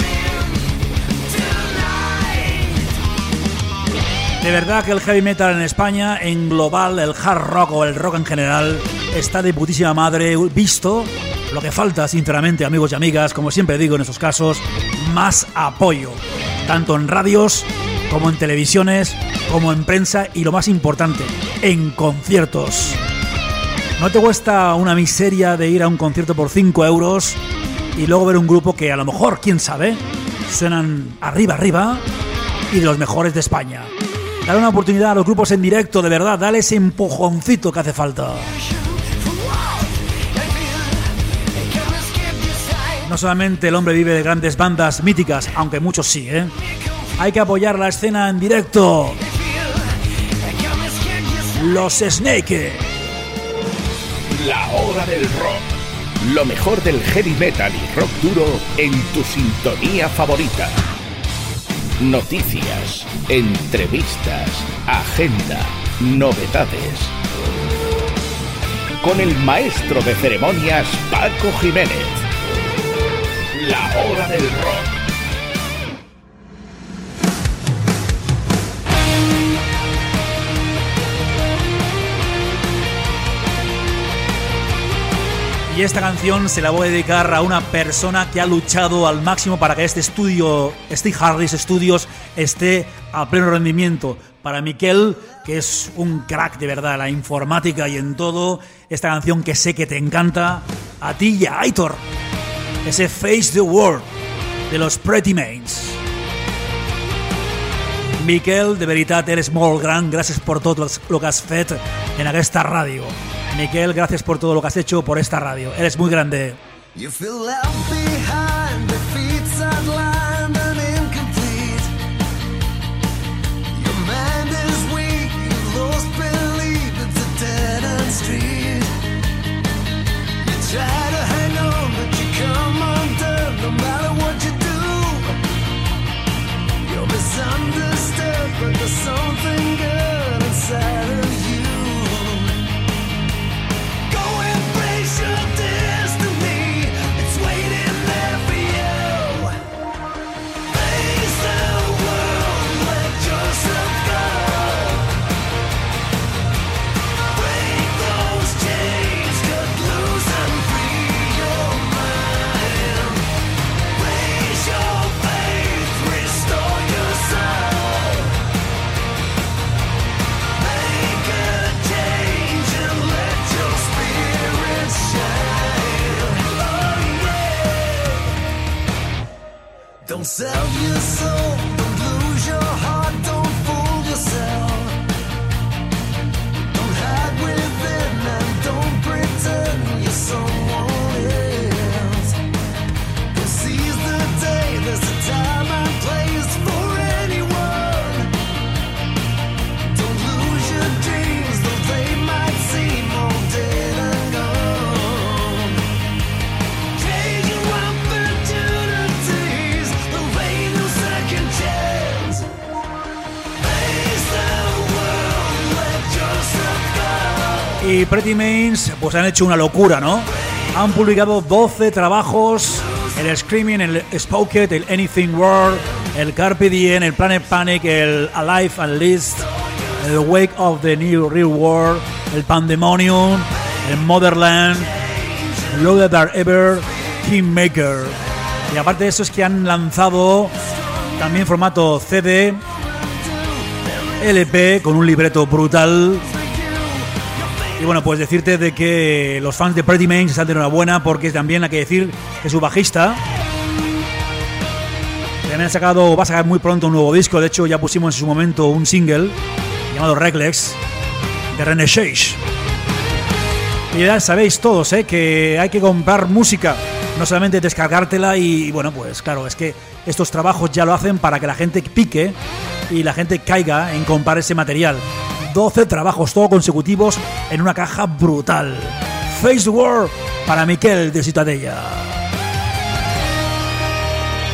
De verdad que el heavy metal en España, en global, el hard rock o el rock en general, está de putísima madre visto. Lo que falta, sinceramente, amigos y amigas, como siempre digo en estos casos, más apoyo. Tanto en radios, como en televisiones, como en prensa y lo más importante, en conciertos. ¿No te cuesta una miseria de ir a un concierto por 5 euros y luego ver un grupo que a lo mejor, quién sabe, suenan arriba y de los mejores de España? Dale una oportunidad a los grupos en directo, de verdad, dale ese empujoncito que hace falta. No solamente el hombre vive de grandes bandas míticas, aunque muchos sí, ¿eh? Hay que apoyar la escena en directo. Los Snake. La hora del rock. Lo mejor del heavy metal y rock duro en tu sintonía favorita. Noticias, entrevistas, agenda, novedades. Con el maestro de ceremonias Paco Jiménez. La hora del rock. Y esta canción se la voy a dedicar a una persona que ha luchado al máximo para que este estudio, Steve Harris Studios, esté a pleno rendimiento. Para Miquel, que es un crack de verdad en la informática y en todo, esta canción que sé que te encanta, a ti y a Aitor, ese Face the World de los Pretty Mains. Miquel, de veritat, eres molt gran, gràcies per tot lo que has fet en aquesta ràdio. Miquel, gracias por todo lo que has hecho por esta radio. Eres muy grande. You feel left behind, defeat sidelined and incomplete. Your mind is weak, you lost belief, it's a dead-end street. You try to hang on, but you come undone, no matter what you do. You're misunderstood, but there's something good inside of you. Don't sell your soul, don't lose your heart, don't fool yourself. Don't hide within and don't pretend you're someone else. Don't seize the day, there's a time and place for anyone. Don't lose your dreams, though they might seem all dead and gone. Take your opportunities, there ain't no second chance. Face the world, let yourself go. Y Pretty Mains pues han hecho una locura, ¿no? Han publicado 12 trabajos, el Screaming, el Spoked, el Anything World, el Carpe Diem, el Planet Panic, el Alive and List, el Wake of the New Real World, el Pandemonium, el Motherland, Loaded Than Ever, Kingmaker. Y aparte de eso es que han lanzado también formato CD, LP con un libreto brutal. Y bueno, pues decirte de que los fans de Pretty Mains están de enhorabuena, porque también hay que decir que su bajista también va a sacar muy pronto un nuevo disco. De hecho ya pusimos en su momento un single llamado Reckless de René Chase. Y ya sabéis todos que hay que comprar música, no solamente descargártela. Y bueno, pues claro, es que estos trabajos ya lo hacen para que la gente pique y la gente caiga en comprar ese material. 12 trabajos todos consecutivos en una caja brutal. Face the World para Miquel de Ciutadella.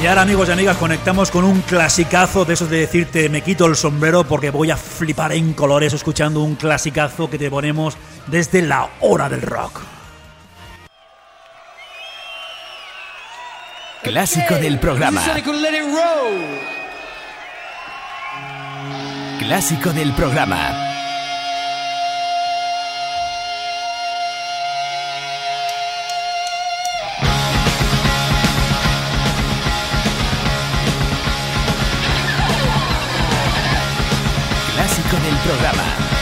Y ahora, amigos y amigas, conectamos con un clasicazo de esos de decirte me quito el sombrero porque voy a flipar en colores escuchando un clasicazo que te ponemos desde la hora del rock. Clásico del programa. Clásico del programa. Clásico del programa.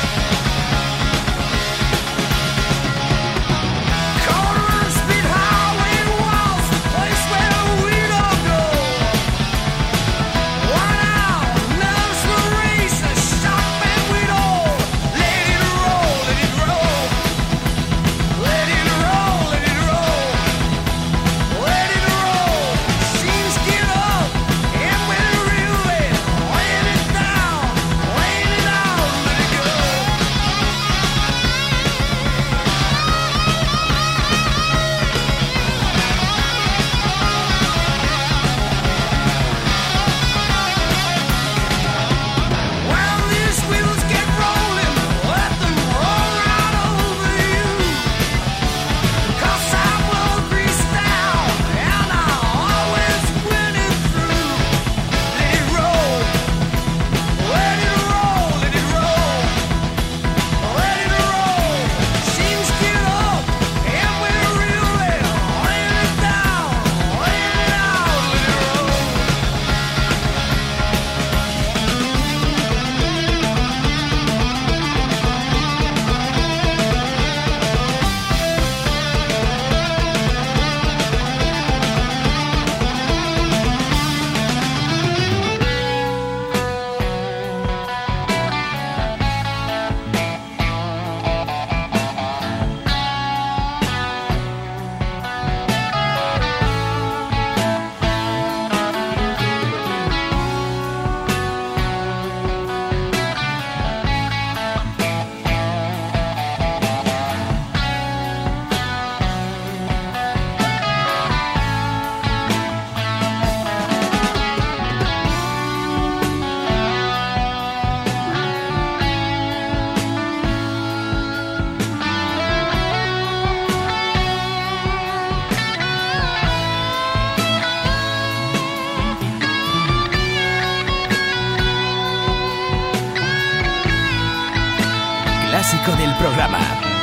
Clásico del programa.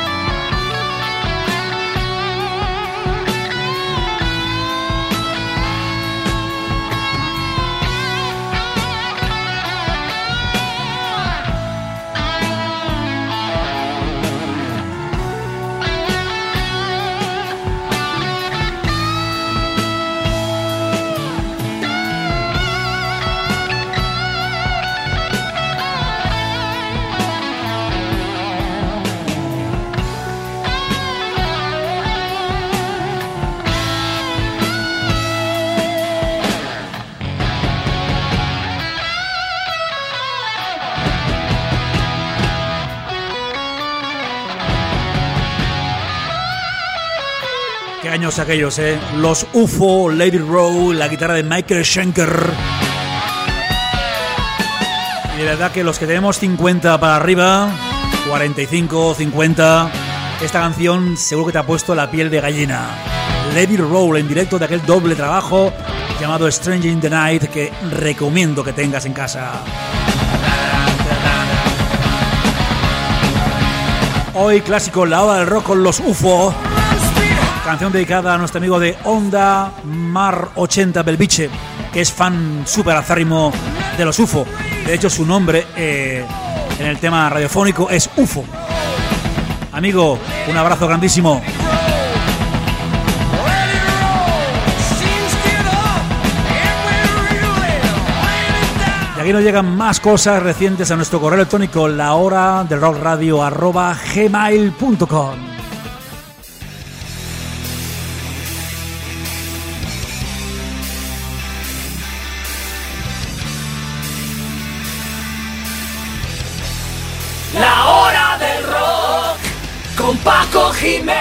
Qué años aquellos, ¿eh? Los UFO, Lady Row, la guitarra de Michael Schenker. Y de verdad que los que tenemos 50 para arriba, 45, 50, esta canción seguro que te ha puesto la piel de gallina. Lady Row en directo de aquel doble trabajo llamado Strange in the Night que recomiendo que tengas en casa. Hoy clásico, la hora del rock con los UFO. Canción dedicada a nuestro amigo de Onda Mar 80 Belviche, que es fan súper acérrimo de los UFO. De hecho, su nombre en el tema radiofónico es UFO. Amigo, un abrazo grandísimo. Y aquí nos llegan más cosas recientes a nuestro correo electrónico, lahoradelrockradio@gmail.com. La hora del rock con Paco Jiménez.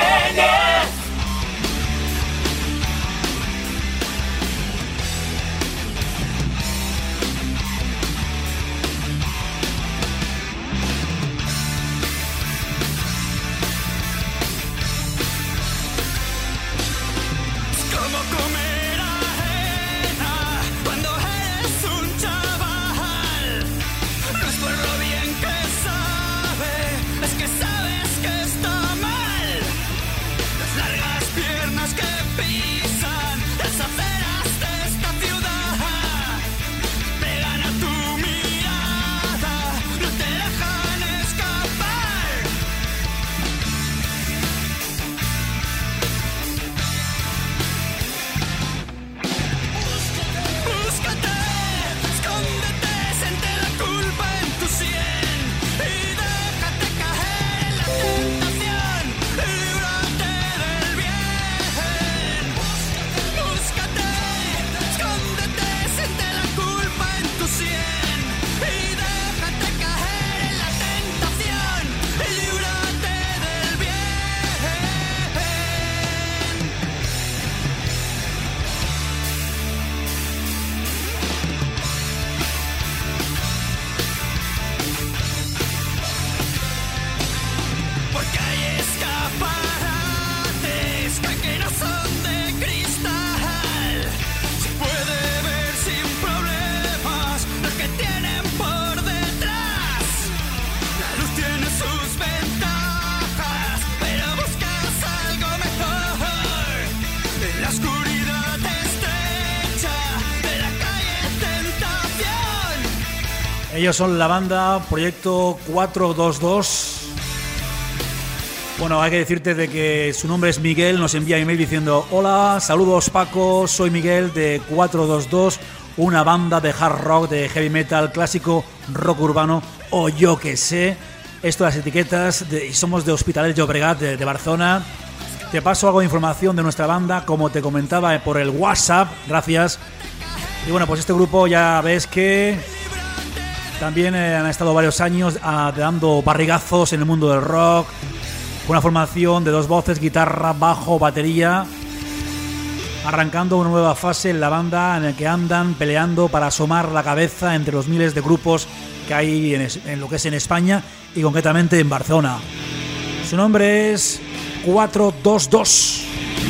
Ellos son la banda Proyecto 422. Bueno, hay que decirte de que su nombre es Miguel. Nos envía email diciendo: hola, saludos Paco, soy Miguel de 422, una banda de hard rock, de heavy metal clásico, rock urbano o yo que sé. Esto las etiquetas, somos de Hospitalet de Llobregat, de Barcelona. Te paso algo de información de nuestra banda, como te comentaba, por el WhatsApp, gracias. Y bueno, pues este grupo ya ves que también han estado varios años dando barrigazos en el mundo del rock, con una formación de 2 voces, guitarra, bajo, batería, arrancando una nueva fase en la banda en la que andan peleando para asomar la cabeza entre los miles de grupos que hay en lo que es en España y concretamente en Barcelona. Su nombre es 422.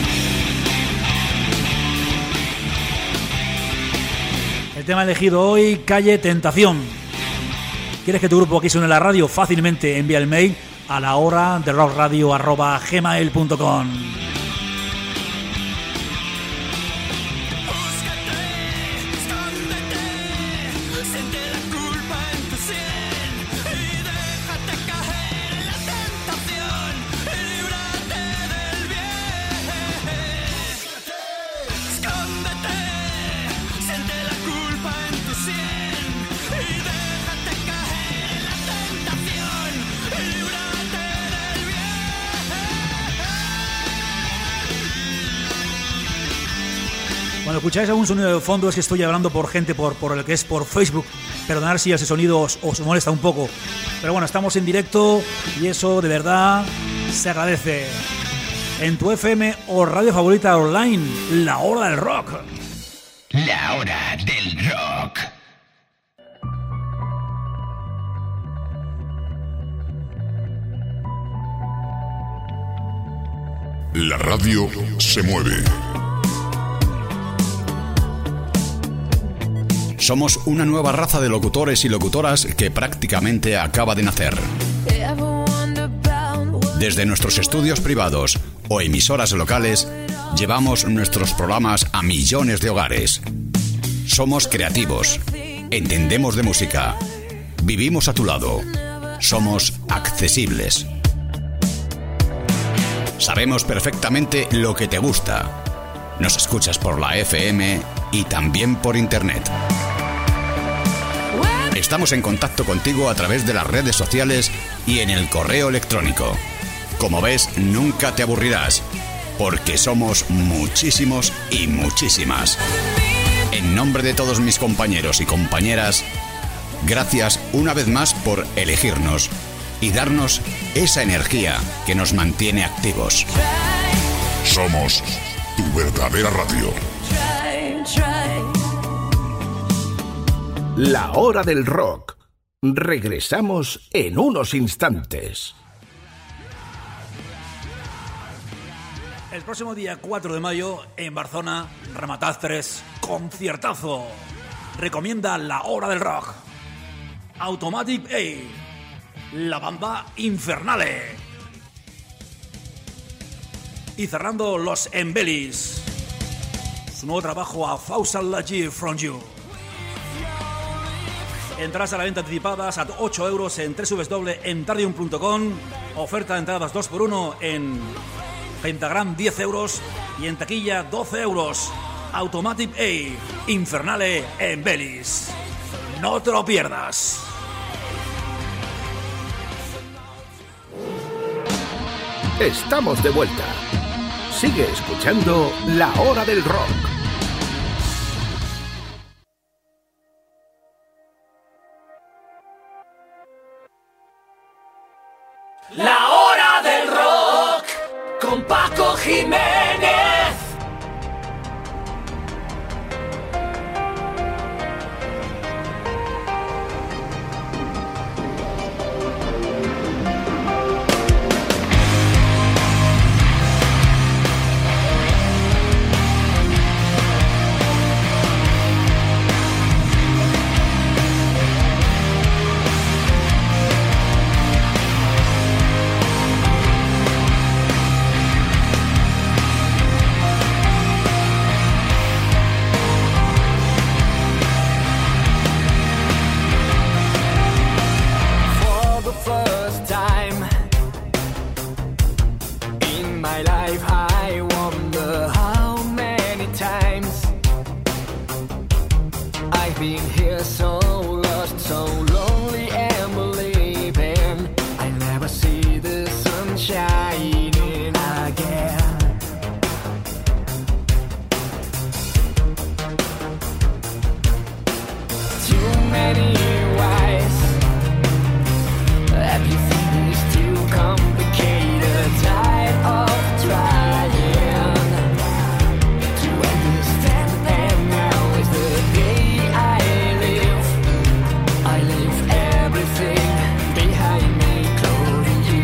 El tema elegido hoy, Calle Tentación. ¿Quieres que tu grupo aquí suene en la radio? Fácilmente envía el mail a la hora de rockradio@gmail.com. Cuando escucháis algún sonido de fondo es que estoy hablando por gente por el que es por Facebook. Perdonad si ese sonido os molesta un poco. Pero bueno, estamos en directo y eso de verdad se agradece. En tu FM o radio favorita online, La Hora del Rock. La Hora del Rock. La radio se mueve. Somos una nueva raza de locutores y locutoras que prácticamente acaba de nacer. Desde nuestros estudios privados o emisoras locales, llevamos nuestros programas a millones de hogares. Somos creativos, entendemos de música, vivimos a tu lado, somos accesibles. Sabemos perfectamente lo que te gusta. Nos escuchas por la FM y también por internet. Estamos en contacto contigo a través de las redes sociales y en el correo electrónico. Como ves, nunca te aburrirás, porque somos muchísimos y muchísimas. En nombre de todos mis compañeros y compañeras, gracias una vez más por elegirnos y darnos esa energía que nos mantiene activos. Somos tu verdadera radio. La Hora del Rock. Regresamos en unos instantes. El próximo día 4 de mayo en Barcelona, Ramatastres, conciertazo. Recomienda La Hora del Rock. Automatic A, la banda Infernale. Y cerrando Los Embellis, su nuevo trabajo A Thousand Light Years From You. Entradas a la venta anticipadas a 8 euros en www.entardium.com. Oferta de entradas 2x1 en Pentagram 10 euros y en taquilla 12 euros. Automatic A, Infernale en Belis. No te lo pierdas. Estamos de vuelta. Sigue escuchando La Hora del Rock. La Hora del Rock con Paco Jiménez. my life I wonder how many times I've been here so lost, so lonely and believing I never see the sun shining again. Too many whys, everything is too complicated. Tired of trying to understand, and now is the day I live everything behind me, including you.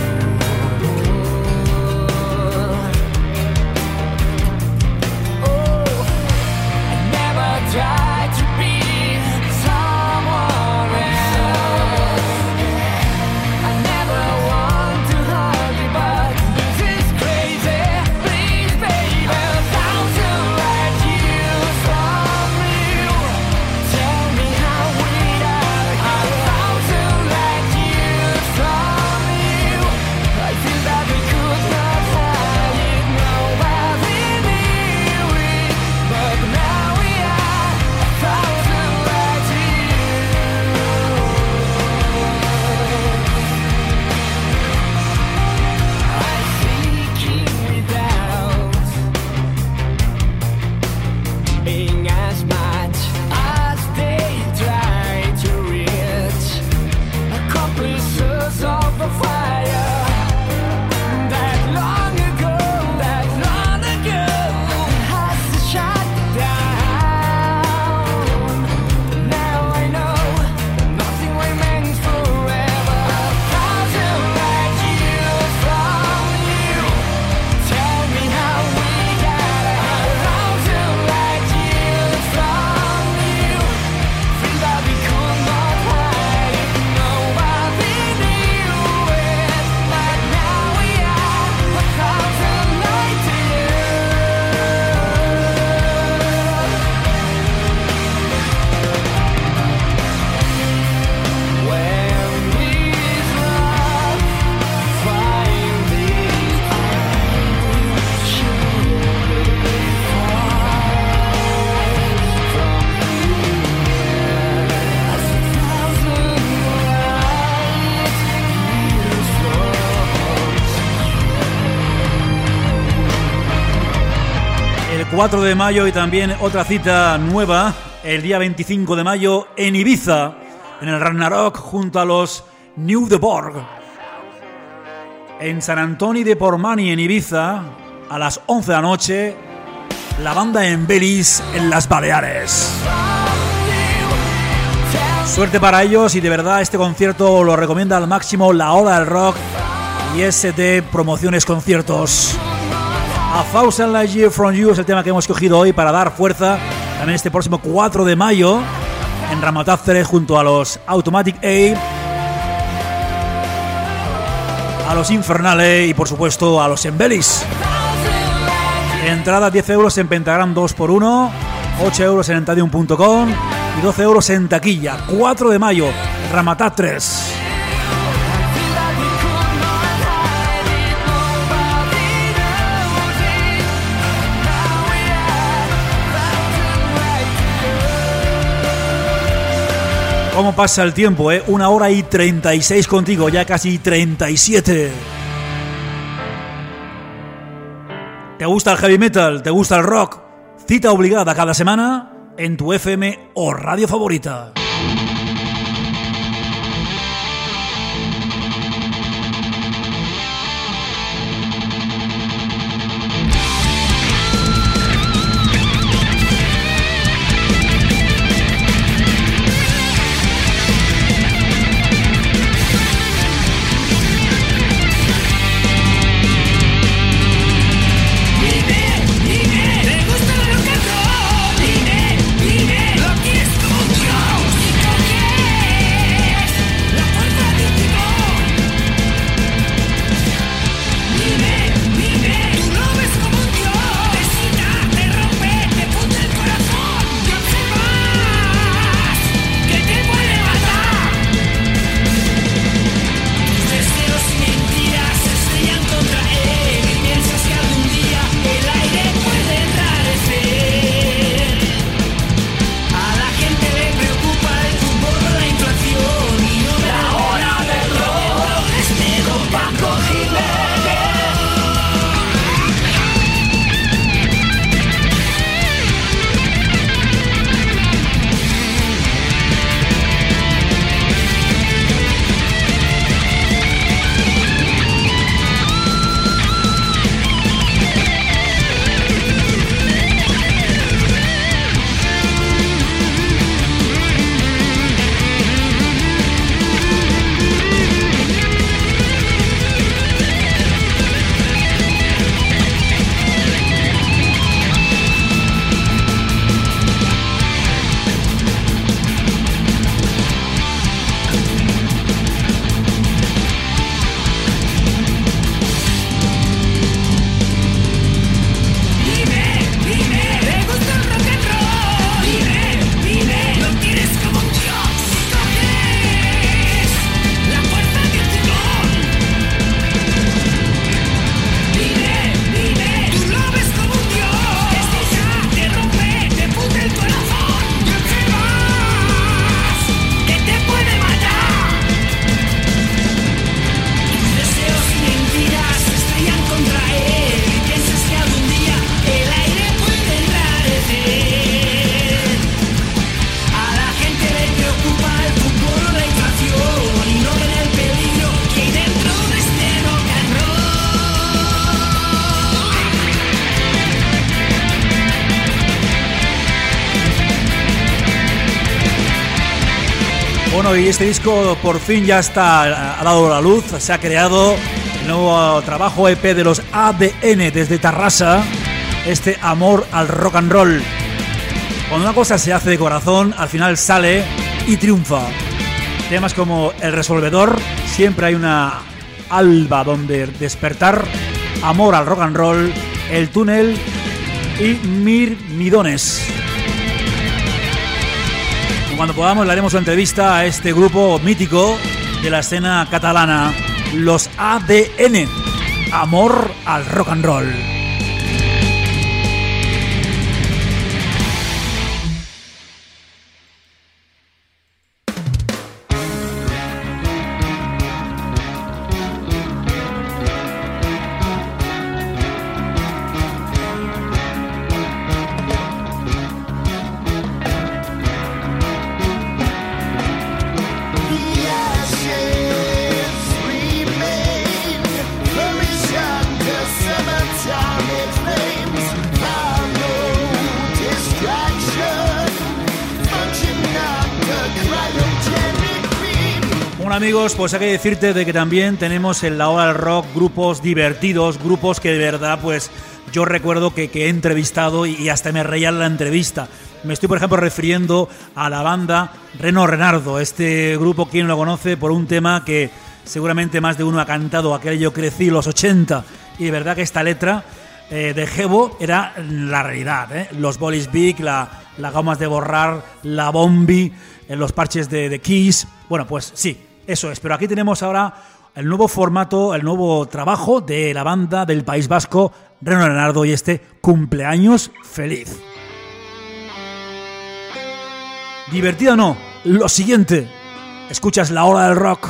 Oh, I never tried to be someone else. I never want to hurt you, but this is crazy. Please, baby, 1,000 light years from you. Tell me how we are. 1,000 light years from you. I feel that we could not hide it. Nobody knew it, but now we are 1,000 light years. I seeking without being as much as they try to reach. Accomplices of the fire that long ago has to shut down. Now I know nothing remains forever. 1,000 light years from you. Tell me how we got 1,000 light years from you. Feel that we could not hide it. Nobody knew it, but now we are 1,000 light years. When these love find the El 4 de mayo y también otra cita nueva, el día 25 de mayo en Ibiza, en el Ragnarok junto a los New The Borg. En San Antoni de Portmany, en Ibiza, a las 11 de la noche, la banda Embellis en las Baleares. Suerte para ellos y de verdad este concierto lo recomienda al máximo la Hora del Rock y ST Promociones Conciertos. 1,000 Light Years From You es el tema que hemos escogido hoy para dar fuerza también este próximo 4 de mayo en Ramatazzere junto a los Automatic A, los Infernale y por supuesto a los Embellis. Entrada 10 euros en Pentagram 2x1, 8 euros en Entadium.com y 12 euros en taquilla. 4 de mayo, Ramatazzere. ¿Cómo pasa el tiempo, 1 hora y 36 contigo, ya casi 37. ¿Te gusta el heavy metal? ¿Te gusta el rock? Cita obligada cada semana en tu FM o radio favorita. ¿Te gusta el rock and roll? Dime, lo quieres como Dios. Bueno, y este disco por fin ya ha dado la luz, se ha creado el nuevo trabajo EP de los ADN desde Tarrasa, este Amor al Rock and Roll. Cuando una cosa se hace de corazón, al final sale y triunfa. Temas como El Resolvedor, Siempre hay una alba donde despertar, Amor al Rock and Roll, El Túnel y Mirmidones. Cuando podamos le haremos una entrevista a este grupo mítico de la escena catalana, los ADN, Amor al Rock and Roll. Amigos, pues hay que decirte de que también tenemos en la hora del rock grupos divertidos, grupos que de verdad pues yo recuerdo que he entrevistado y hasta me reía en la entrevista. Me estoy por ejemplo refiriendo a la banda Reno Renardo, este grupo, quien lo conoce, por un tema que seguramente más de uno ha cantado, aquel Yo crecí en los 80, y de verdad que esta letra de Jebo era la realidad, ¿eh? Los bolis big, la gomas de borrar, la bombi, los parches de Kiss, bueno pues sí. Eso es, pero aquí tenemos ahora el nuevo formato, el nuevo trabajo de la banda del País Vasco, Reno Renardo, y este Cumpleaños Feliz. ¿Divertido o no? Lo siguiente, escuchas la hora del rock.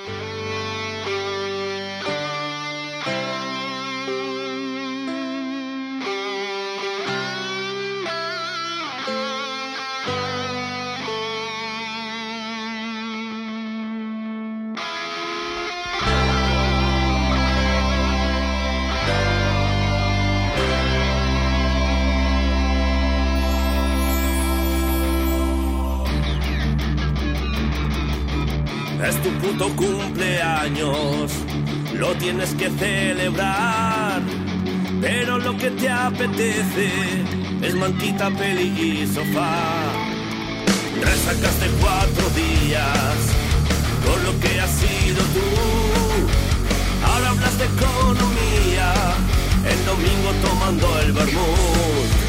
Es tu puto cumpleaños, lo tienes que celebrar, pero lo que te apetece es mantita, peli y sofá. Resacaste 4 días con lo que has sido tú, ahora hablas de economía, el domingo tomando el vermut.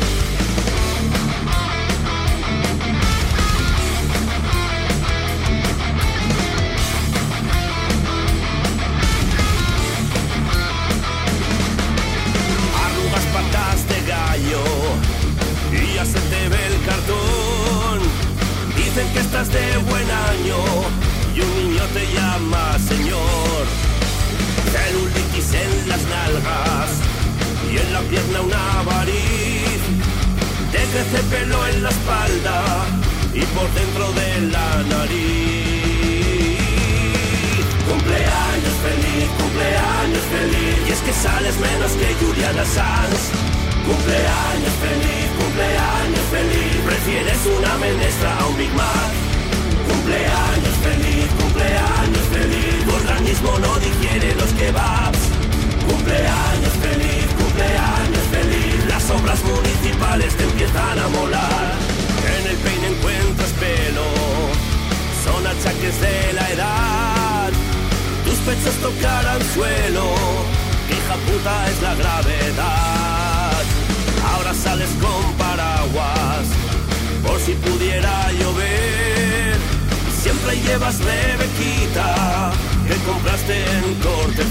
Patas de gallo y ya se te ve el cartón. Dicen que estás de buen año y un niño te llama señor. Celulitis en las nalgas y en la pierna una variz. Te crece pelo en la espalda y por dentro de la nariz. Cumpleaños feliz, cumpleaños feliz. Y es que sales menos que Juliana Sanz. Cumpleaños feliz. Prefieres una menestra a un Big Mac. Cumpleaños feliz. Tu organismo no digiere los kebabs. Cumpleaños feliz. Las obras municipales te empiezan a molar. En el peine encuentras pelo, son achaques de la edad. Tus pechos tocarán suelo, que hija puta es la gravedad. Ahora sales con paraguas, por si pudiera llover. Siempre llevas Rebequita, que compraste en Corte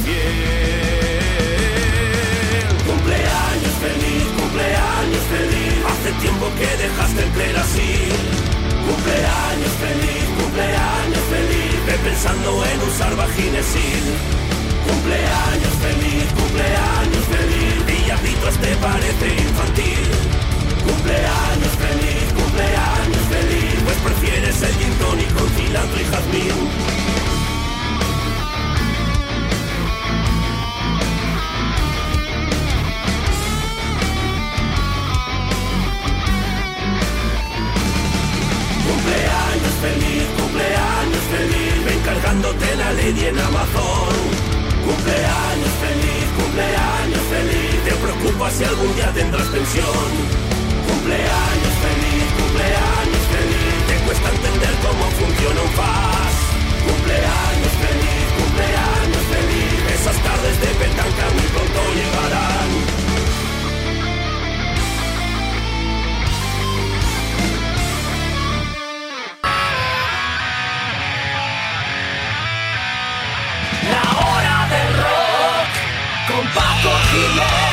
Fiel. Cumpleaños feliz. Hace tiempo que dejaste el Clarasil. Cumpleaños feliz. Ve pensando en usar Vaginesil. Cumpleaños feliz. Villarritos te parece infantil. Cumpleaños feliz. Pues prefieres el gin tonic con cilantro y jazmín. Cumpleaños feliz. Lady en Amazon. Cumpleaños feliz, te preocupas si algún día tendrás pensión. Cumpleaños feliz, te cuesta entender cómo funciona un fax. Cumpleaños feliz, esas tardes de petanca muy pronto llegarán. La hora del rock con Paco Jiménez.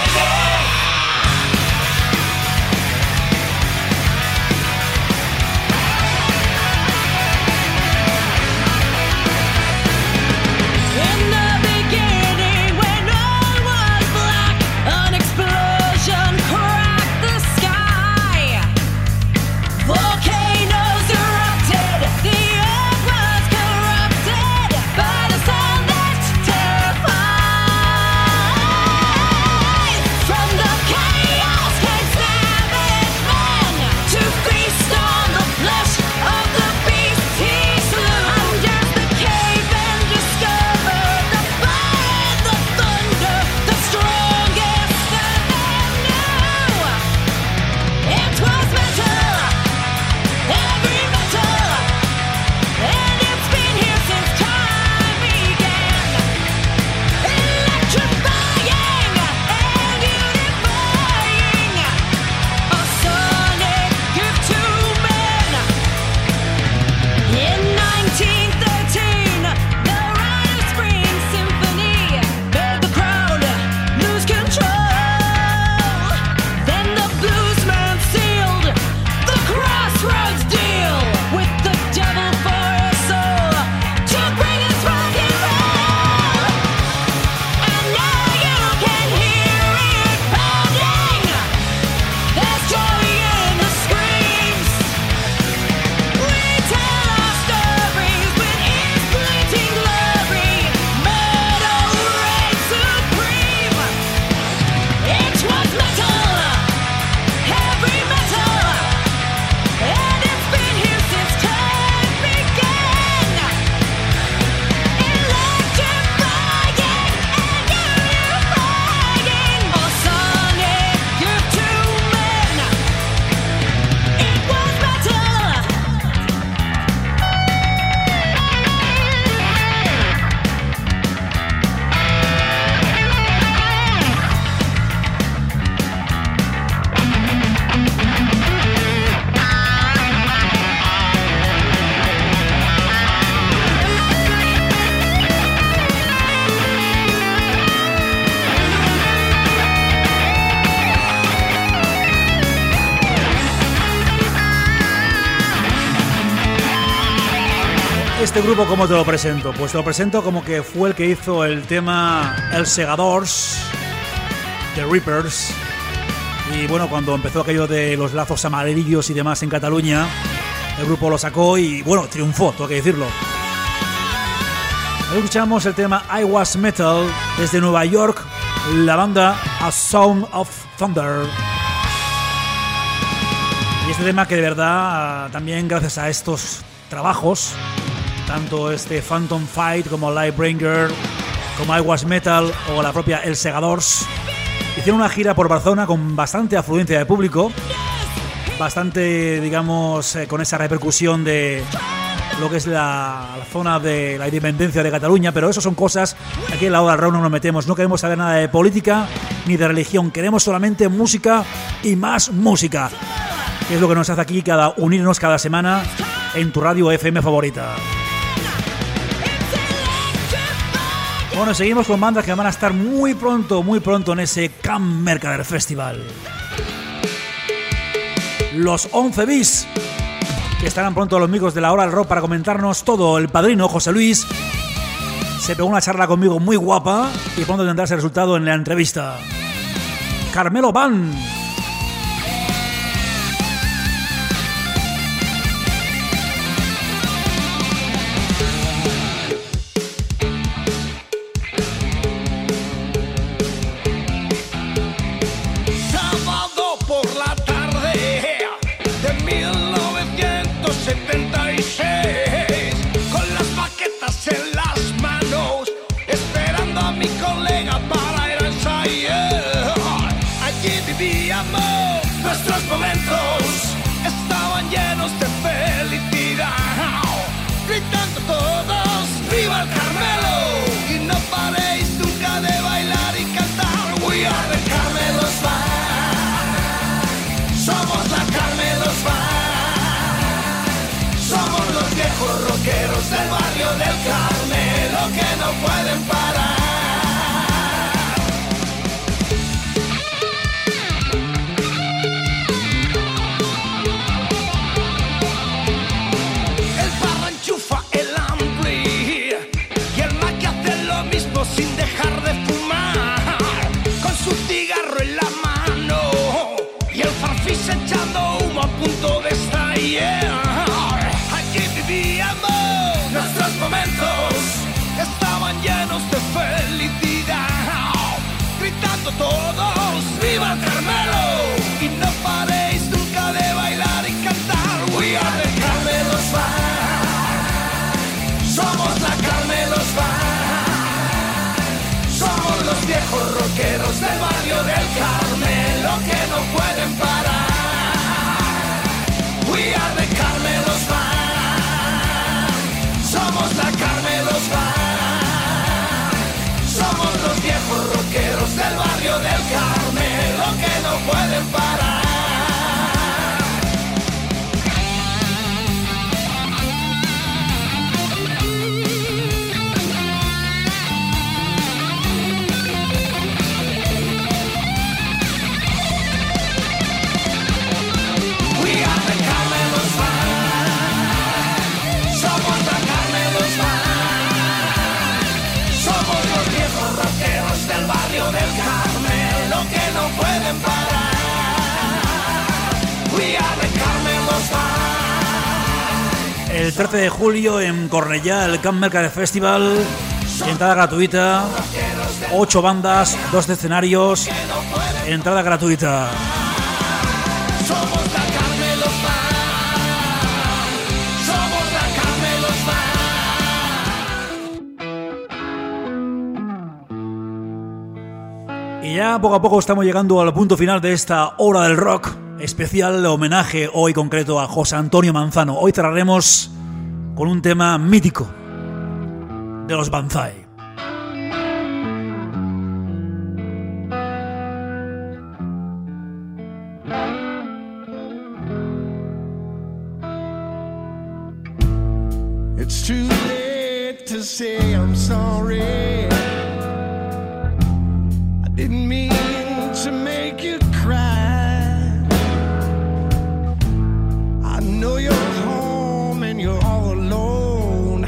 Este grupo, ¿cómo te lo presento? Pues te lo presento como que fue el que hizo el tema El Segadors, The Reapers. Y bueno, cuando empezó aquello de los lazos amarillos y demás en Cataluña, el grupo lo sacó y bueno, triunfó, tengo que decirlo. Ahí escuchamos el tema I Was Metal desde Nueva York, la banda A Sound of Thunder. Y este tema que de verdad, también gracias a estos trabajos, tanto este Phantom Fight como Lightbringer, como I Was Metal o la propia El Segadors, hicieron una gira por Barcelona con bastante afluencia de público, bastante, digamos, con esa repercusión de lo que es la zona de la independencia de Cataluña, pero eso son cosas, aquí en la hora del rock no nos metemos, no queremos saber nada de política ni de religión, queremos solamente música y más música, que es lo que nos hace aquí unirnos cada semana en tu radio FM favorita. Bueno, seguimos con bandas que van a estar muy pronto en ese Camp Mercader Festival. Los 11 Bis, que estarán pronto los amigos de la hora del rock para comentarnos todo. El padrino José Luis se pegó una charla conmigo muy guapa y pronto tendrá ese resultado en la entrevista. Carmelo Van. Con las baquetas en las manos Nuestros momentos estaban llenos de felicidad, gritando todos ¡viva el Carmelo! Y no paréis nunca de bailar y cantar. We are the Carmelos Band. Somos la Carmelos Band. Somos los viejos rockeros del barrio del Carmelo que no pueden parar. Sin dejar de fumar, con su cigarro en la mano y el farfís echando humo a punto de estallar. Aquí vivíamos, nuestros momentos estaban llenos de felicidad, gritando todos ¡viva el Carmelo! Y no paréis nunca de bailar y cantar. We are the Carmelos Band. Somos la Carmelos Band. Somos los viejos rockeros del barrio del Carmelo que no pueden parar. We are the Carmelos Band. Somos la Carmelos Band. Somos los viejos rockeros del barrio del Carmelo que no pueden parar. Del barrio del Carmelo que no pueden parar. We are the Carmelos Band. El 13 de julio en Cornellá, el Camp Mercader Festival, entrada gratuita, 8 bandas, 2 escenarios, entrada gratuita. Somos la Carmelos Band. Somos la Carmelos Band. Y ya poco a poco estamos llegando al punto final de esta hora del rock especial, homenaje hoy concreto a José Antonio Manzano. Hoy cerraremos con un tema mítico de los Banzai. It's too late to say I'm sorry. Didn't mean to make you cry. I know you're home and you're all alone,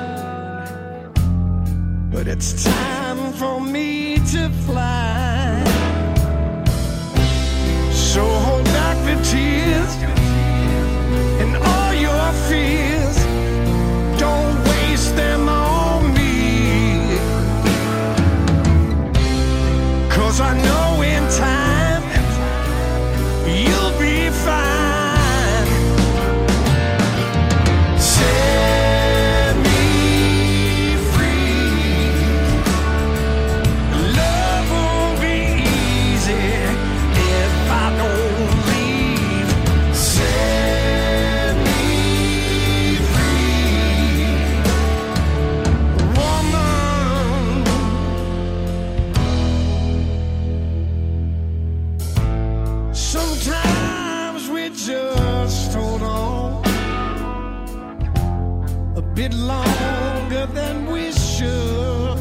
but it's time for me to fly. So hold back the tears and all your fears. Don't waste them on me. 'Cause I know in time you'll be fine. Set me free. Love won't be easy if I don't leave. Set me free, woman. Sometimes we just hold on a bit longer than we should,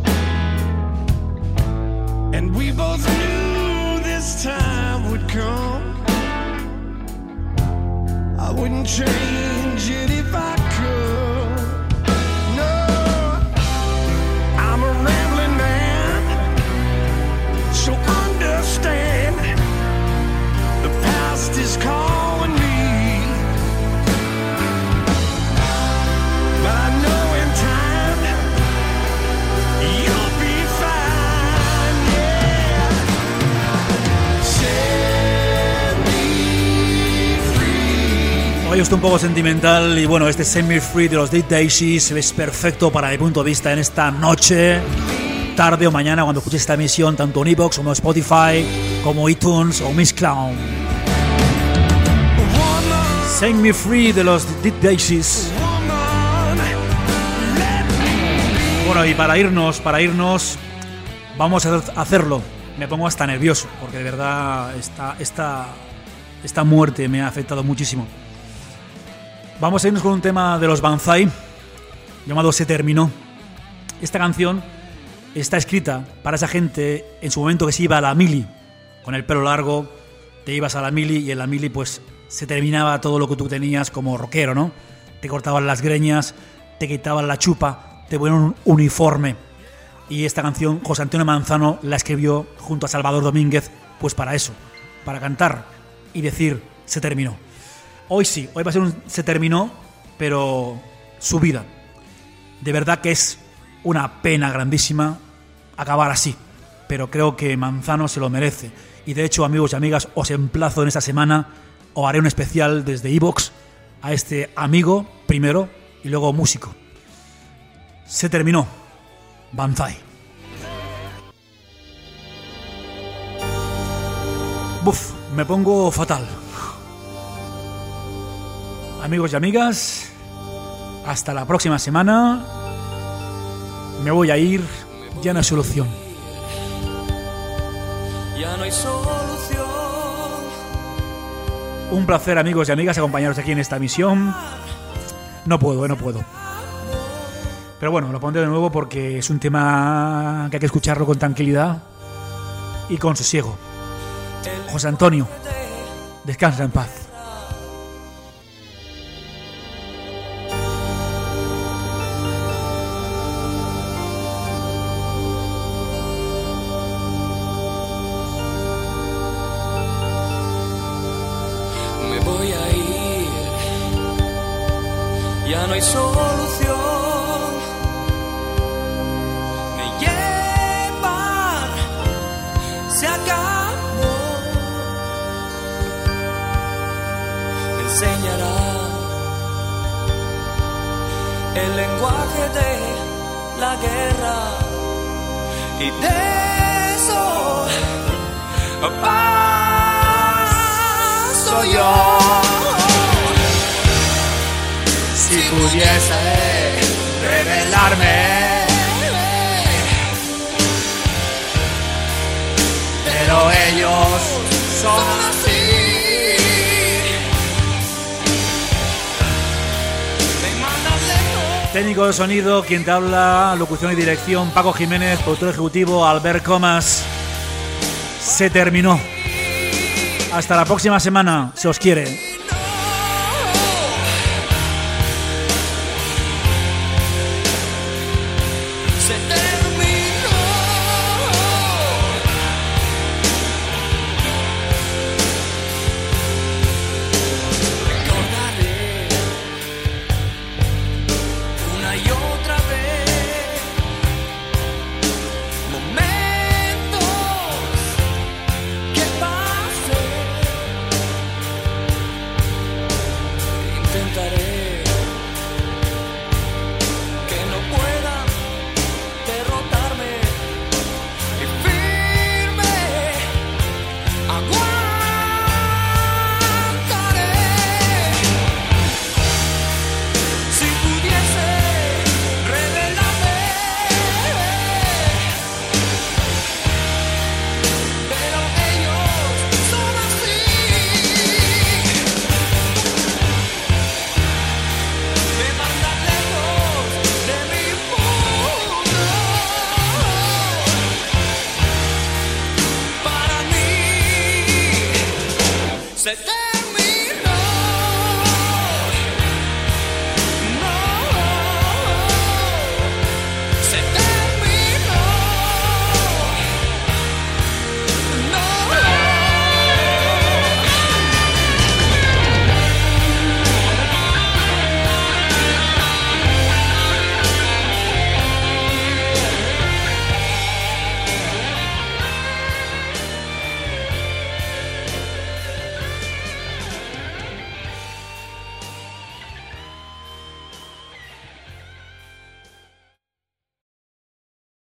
and we both knew this time would come. I wouldn't change it if I could. No, I'm a rambling man, so understand. The past is calling me, but I know in time you'll be fine, yeah. Set me free. Hoy estoy un poco sentimental y bueno, este Set Me Free de los Dead Daisies es perfecto para mi punto de vista en esta noche, tarde o mañana cuando escuches esta emisión, tanto en iVoox como Spotify, como iTunes o Miss Clown. Set Me Free de los Dead Daisies. Bueno, y para irnos, vamos a hacerlo. Me pongo hasta nervioso, porque de verdad esta muerte me ha afectado muchísimo. Vamos a irnos con un tema de los Banzai, llamado Se Terminó. Esta canción está escrita para esa gente en su momento que se iba a la mili, con el pelo largo, te ibas a la mili y en la mili pues se terminaba todo lo que tú tenías como rockero, ¿no? Te cortaban las greñas, te quitaban la chupa, te ponían un uniforme. Y esta canción José Antonio Manzano la escribió junto a Salvador Domínguez, pues para eso, para cantar y decir se terminó. Hoy sí, hoy va a ser un se terminó, pero su vida. De verdad que es una pena grandísima acabar así, pero creo que Manzano se lo merece. Y de hecho, amigos y amigas, os emplazo en esta semana, o haré un especial desde iVoox a este amigo primero y luego músico. Se terminó. Banzai. Buf, me pongo fatal. Amigos y amigas, hasta la próxima semana. Me voy a ir, ya no hay solución. Ya no hay solución. Un placer, amigos y amigas, acompañaros aquí en esta misión. No puedo. Pero bueno, lo pondré de nuevo porque es un tema que hay que escucharlo con tranquilidad y con sosiego. José Antonio, descansa en paz. Me voy a ir. Ya no hay solución. Se acabó. Me enseñará el lenguaje de la guerra y de eso paso yo. Si pudiese revelarme, pero ellos son así. Técnico de sonido, quien te habla, locución y dirección, Paco Jiménez, productor ejecutivo, Albert Comas. Se terminó. Hasta la próxima semana, se os quiere.